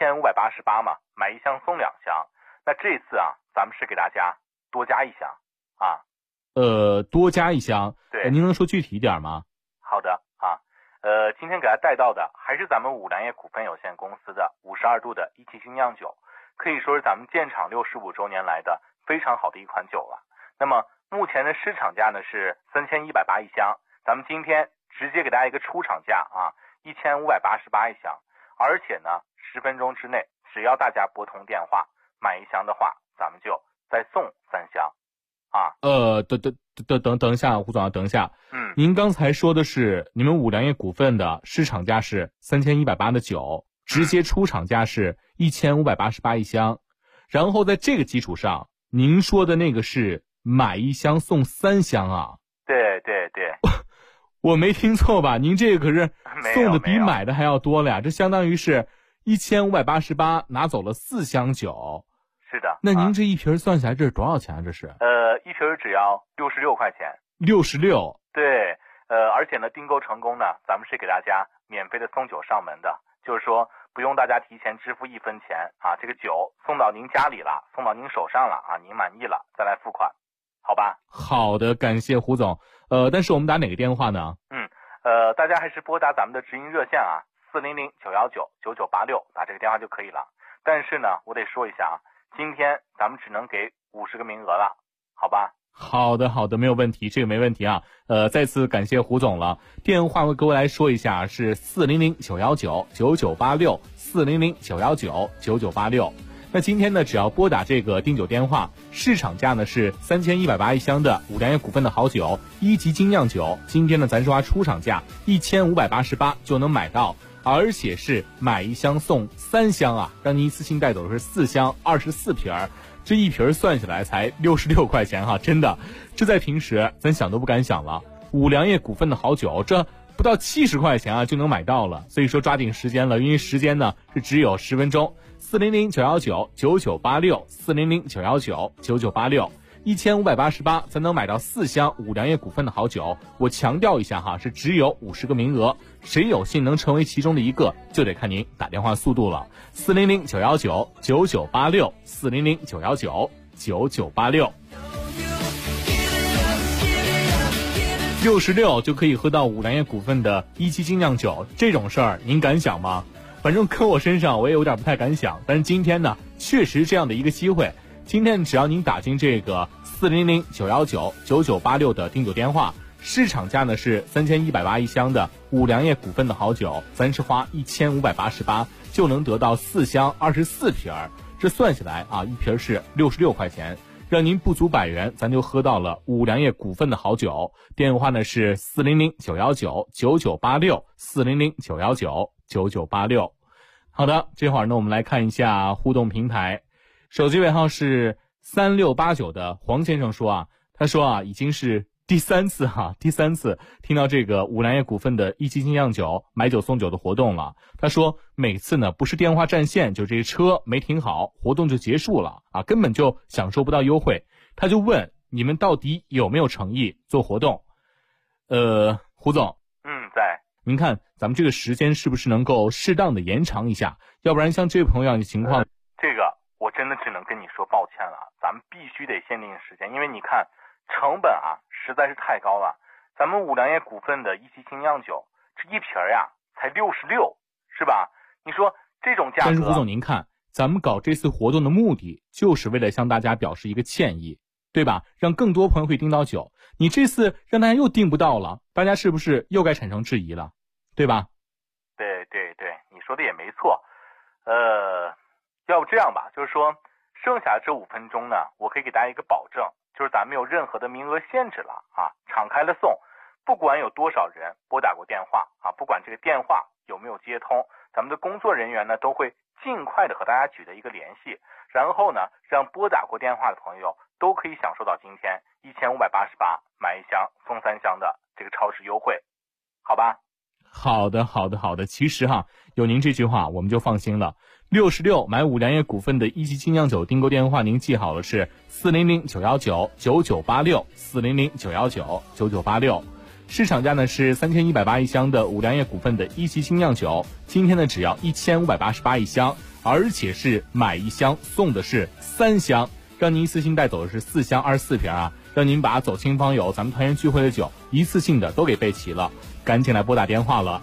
1588嘛，买一箱送2箱。那这次啊，咱们是给大家多加一箱啊。 多加一箱， 对， 您能说具体一点吗？ 好的啊，今天给大家带到的还是咱们五粮液股份有限公司的52度的17精酿酒，可以说是咱们建厂65周年来的非常好的一款酒了。那么目前的市场价呢是3180一箱，咱们今天直接给大家一个出厂价啊，1588一箱，而且呢10分钟之内，只要大家拨通电话买一箱的话，咱们就再送3箱。啊， 等一下，胡总啊，等一下。您刚才说的是你们五粮液股份的市场价是3180的酒，直接出厂价是1588一箱，然后在这个基础上，您说的那个是买一箱送3箱啊？ 对。 我没听错吧？您这个可是送的比买的还要多了呀，这相当于是1588拿走了4箱酒。 是的。 那您这一瓶算下来这是多少钱啊？这是？ 一瓶只要66块钱。 66。 对，而且呢，订购成功呢，咱们是给大家免费的送酒上门的，就是说不用大家提前支付1分钱啊，这个酒送到您家里了，送到您手上了啊，您满意了再来付款，好吧？ 好的，感谢胡总。但是我们打哪个电话呢？ 大家还是拨打咱们的直营热线啊，400-919-9986，打这个电话就可以了。但是呢，我得说一下啊，今天咱们只能给50个名额了，好吧？ 好的，没有问题，这个没问题啊。再次感谢胡总了。电话我各位来说一下，是400-919-9986 400-919-9986。那今天呢，只要拨打这个订酒电话，市场价呢是3180一箱的五粮液股份的好酒1级精酿酒，今天呢咱说出厂价1588就能买到，而且是买一箱送3箱啊，让您一次性带走的是4箱24瓶儿。这一瓶算下来才66块钱哈，真的，这在平时咱想都不敢想了。五粮液股份的好酒，这不到70块钱啊就能买到了，所以说抓紧时间了，因为时间呢是只有10分钟。400-919-9986 400-919-9986 1588才能买到4箱五粮液股份的好酒。我强调一下哈，是只有50个名额，谁有幸能成为其中的一个，就得看您打电话速度了。400-919-9986 400-919-9986 66就可以喝到五粮液股份的1级精酿酒，这种事儿您敢想吗？反正搁我身上我也有点不太敢想，但是今天呢确实这样的一个机会。今天只要您打进这个400-919-9986的订酒电话，市场价呢是3180一箱的五粮液股份的好酒，咱是花1588就能得到4箱24瓶儿，这算下来啊，一瓶是66块钱，让您不足100元，咱就喝到了五粮液股份的好酒。电话呢是400-919-9986 400-919-9986。好的，这会儿呢我们来看一下互动平台，手机尾号是3689的黄先生说啊，他说啊已经是第三次听到这个五粮液股份的1级精酿酒买酒送酒的活动了。他说每次呢不是电话占线，就这车没停好，活动就结束了啊，根本就享受不到优惠。他就问你们到底有没有诚意做活动？胡总， 在。 您看咱们这个时间是不是能够适当的延长一下？要不然像这位朋友的情况， 这个真的只能跟你说抱歉了，咱们必须得限定时间，因为你看成本啊实在是太高了。咱们五粮液股份的一期精酿酒，这一瓶呀才66，是吧？你说这种价格。 但是胡总您看，咱们搞这次活动的目的就是为了向大家表示一个歉意，对吧？让更多朋友可以订到酒。你这次让大家又订不到了，大家是不是又该产生质疑了，对吧？ 对，你说的也没错。要不这样吧，就是说剩下这5分钟呢，我可以给大家一个保证，就是咱没有任何的名额限制了啊，敞开了送，不管有多少人拨打过电话啊，不管这个电话有没有接通，咱们的工作人员呢都会尽快的和大家取得一个联系，然后呢让拨打过电话的朋友都可以享受到今天1588买1箱送3箱的这个超市优惠，好吧？ 好的。其实有您这句话我们就放心了。66买五粮液股份的一期精酿酒订购电话您记好了，是400-919-9986 400-919-9986。市场价呢是3180一箱的五粮液股份的一期精酿酒，今天呢只要1588一箱，而且是买1箱送的是3箱，让您一次性带走的是4箱24瓶啊，让您把走亲访友咱们团圆聚会的酒一次性的都给备齐了。赶紧来拨打电话了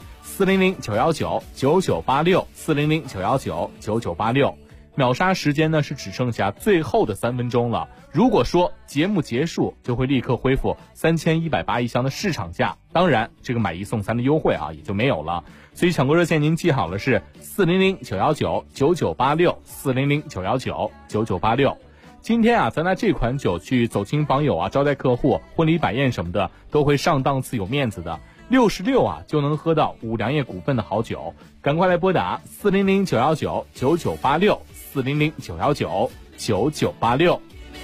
，400-919-9986 400-919-9986。秒杀时间呢是只剩下最后的3分钟了，如果说节目结束就会立刻恢复3180一箱的市场价，当然这个买1送3的优惠也就没有了。所以抢购热线您记好了，是400-919-9986 400-919-9986。今天咱拿这款酒去走亲访友招待客户、婚礼摆宴什么的都会上档次有面子的。66就能喝到五粮液股份的好酒，赶快来拨打400-919-9986 400-919-9986。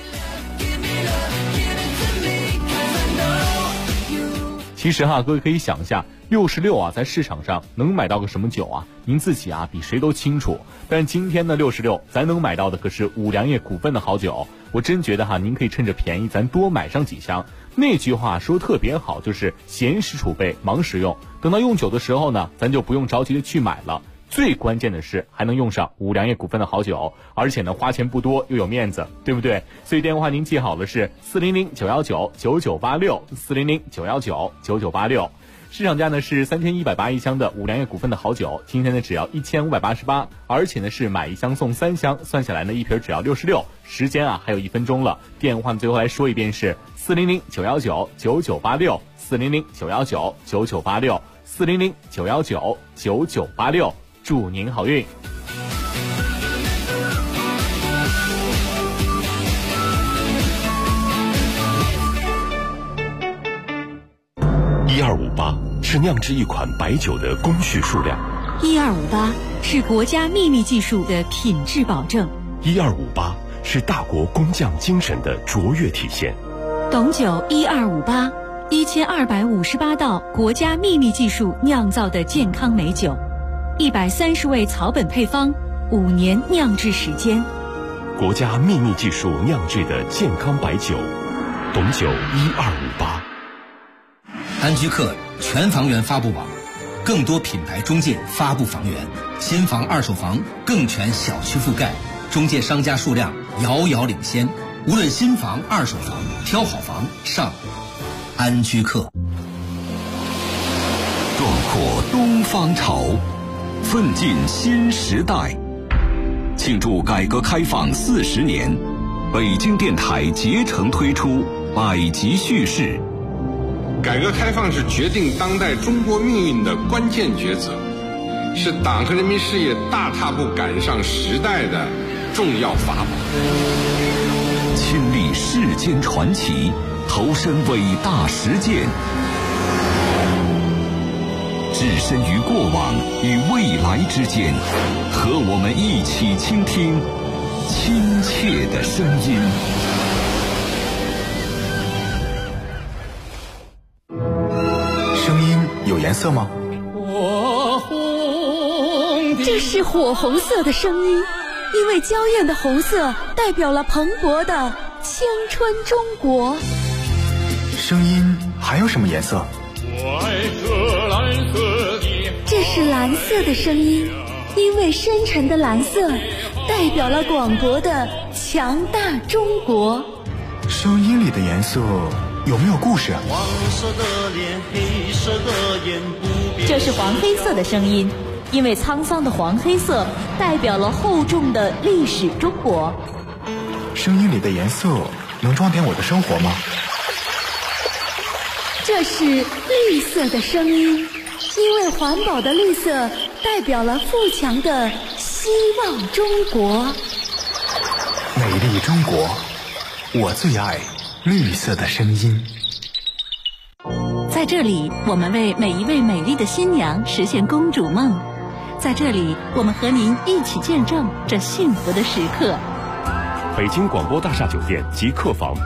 其实各位可以想一下，66在市场上能买到个什么酒啊？您自己比谁都清楚。但今天的66咱能买到的可是五粮液股份的好酒，我真觉得您可以趁着便宜咱多买上几箱。那句话说特别好，就是闲时储备忙时用，等到用酒的时候呢，咱就不用着急的去买了。最关键的是还能用上五粮液股份的好酒，而且呢花钱不多又有面子，对不对？所以电话您记好了，是400-919-9986 400-919-9986。市场价呢是3180一箱的五粮液股份的好酒，今天呢只要1588，而且呢是买1箱送3箱，算下来呢一瓶只要66。时间还有1分钟了，电话最后来说一遍是400-919-9986 400-919-9986 400-919-9986。祝您好运。 1258是酿制一款白酒的工序数量 ，1258是国家秘密技术的品质保证 ，1258是大国工匠精神的卓越体现。 董酒1258 1258道国家秘密技术酿造的健康美酒，130味草本配方，5年酿制时间， 国家秘密技术酿制的健康白酒，董酒1258。 安居客全房源发布网，更多品牌中介发布房源，新房二手房更全小区覆盖，中介商家数量遥遥领先。无论新房二手房，挑好房上安居客。 壮阔东方潮，奋进新时代。庆祝改革开放40年，北京电台竭诚推出百集叙事。 改革开放是决定当代中国命运的关键抉择，是党和人民事业大踏步赶上时代的重要法宝。 亲历世间传奇，投身伟大实践，置身于过往与未来之间，和我们一起倾听亲切的声音。 声音有颜色吗？ 这是火红色的声音，因为娇艳的红色代表了蓬勃的青春中国。 声音还有什么颜色？ 这是蓝色的声音， 因为深沉的蓝色代表了广博的强大中国。 声音里的颜色有没有故事？ 黄色的脸，黑色的眼，不变。 这是黄黑色的声音，因为沧桑的黄黑色代表了厚重的历史中国。 声音里的颜色能装点我的生活吗？ 这是绿色的声音，因为环保的绿色代表了富强的希望中国。 美丽中国，我最爱绿色的声音。 在这里，我们为每一位美丽的新娘实现公主梦。在这里，我们和您一起见证这幸福的时刻。 北京广播大厦酒店及客房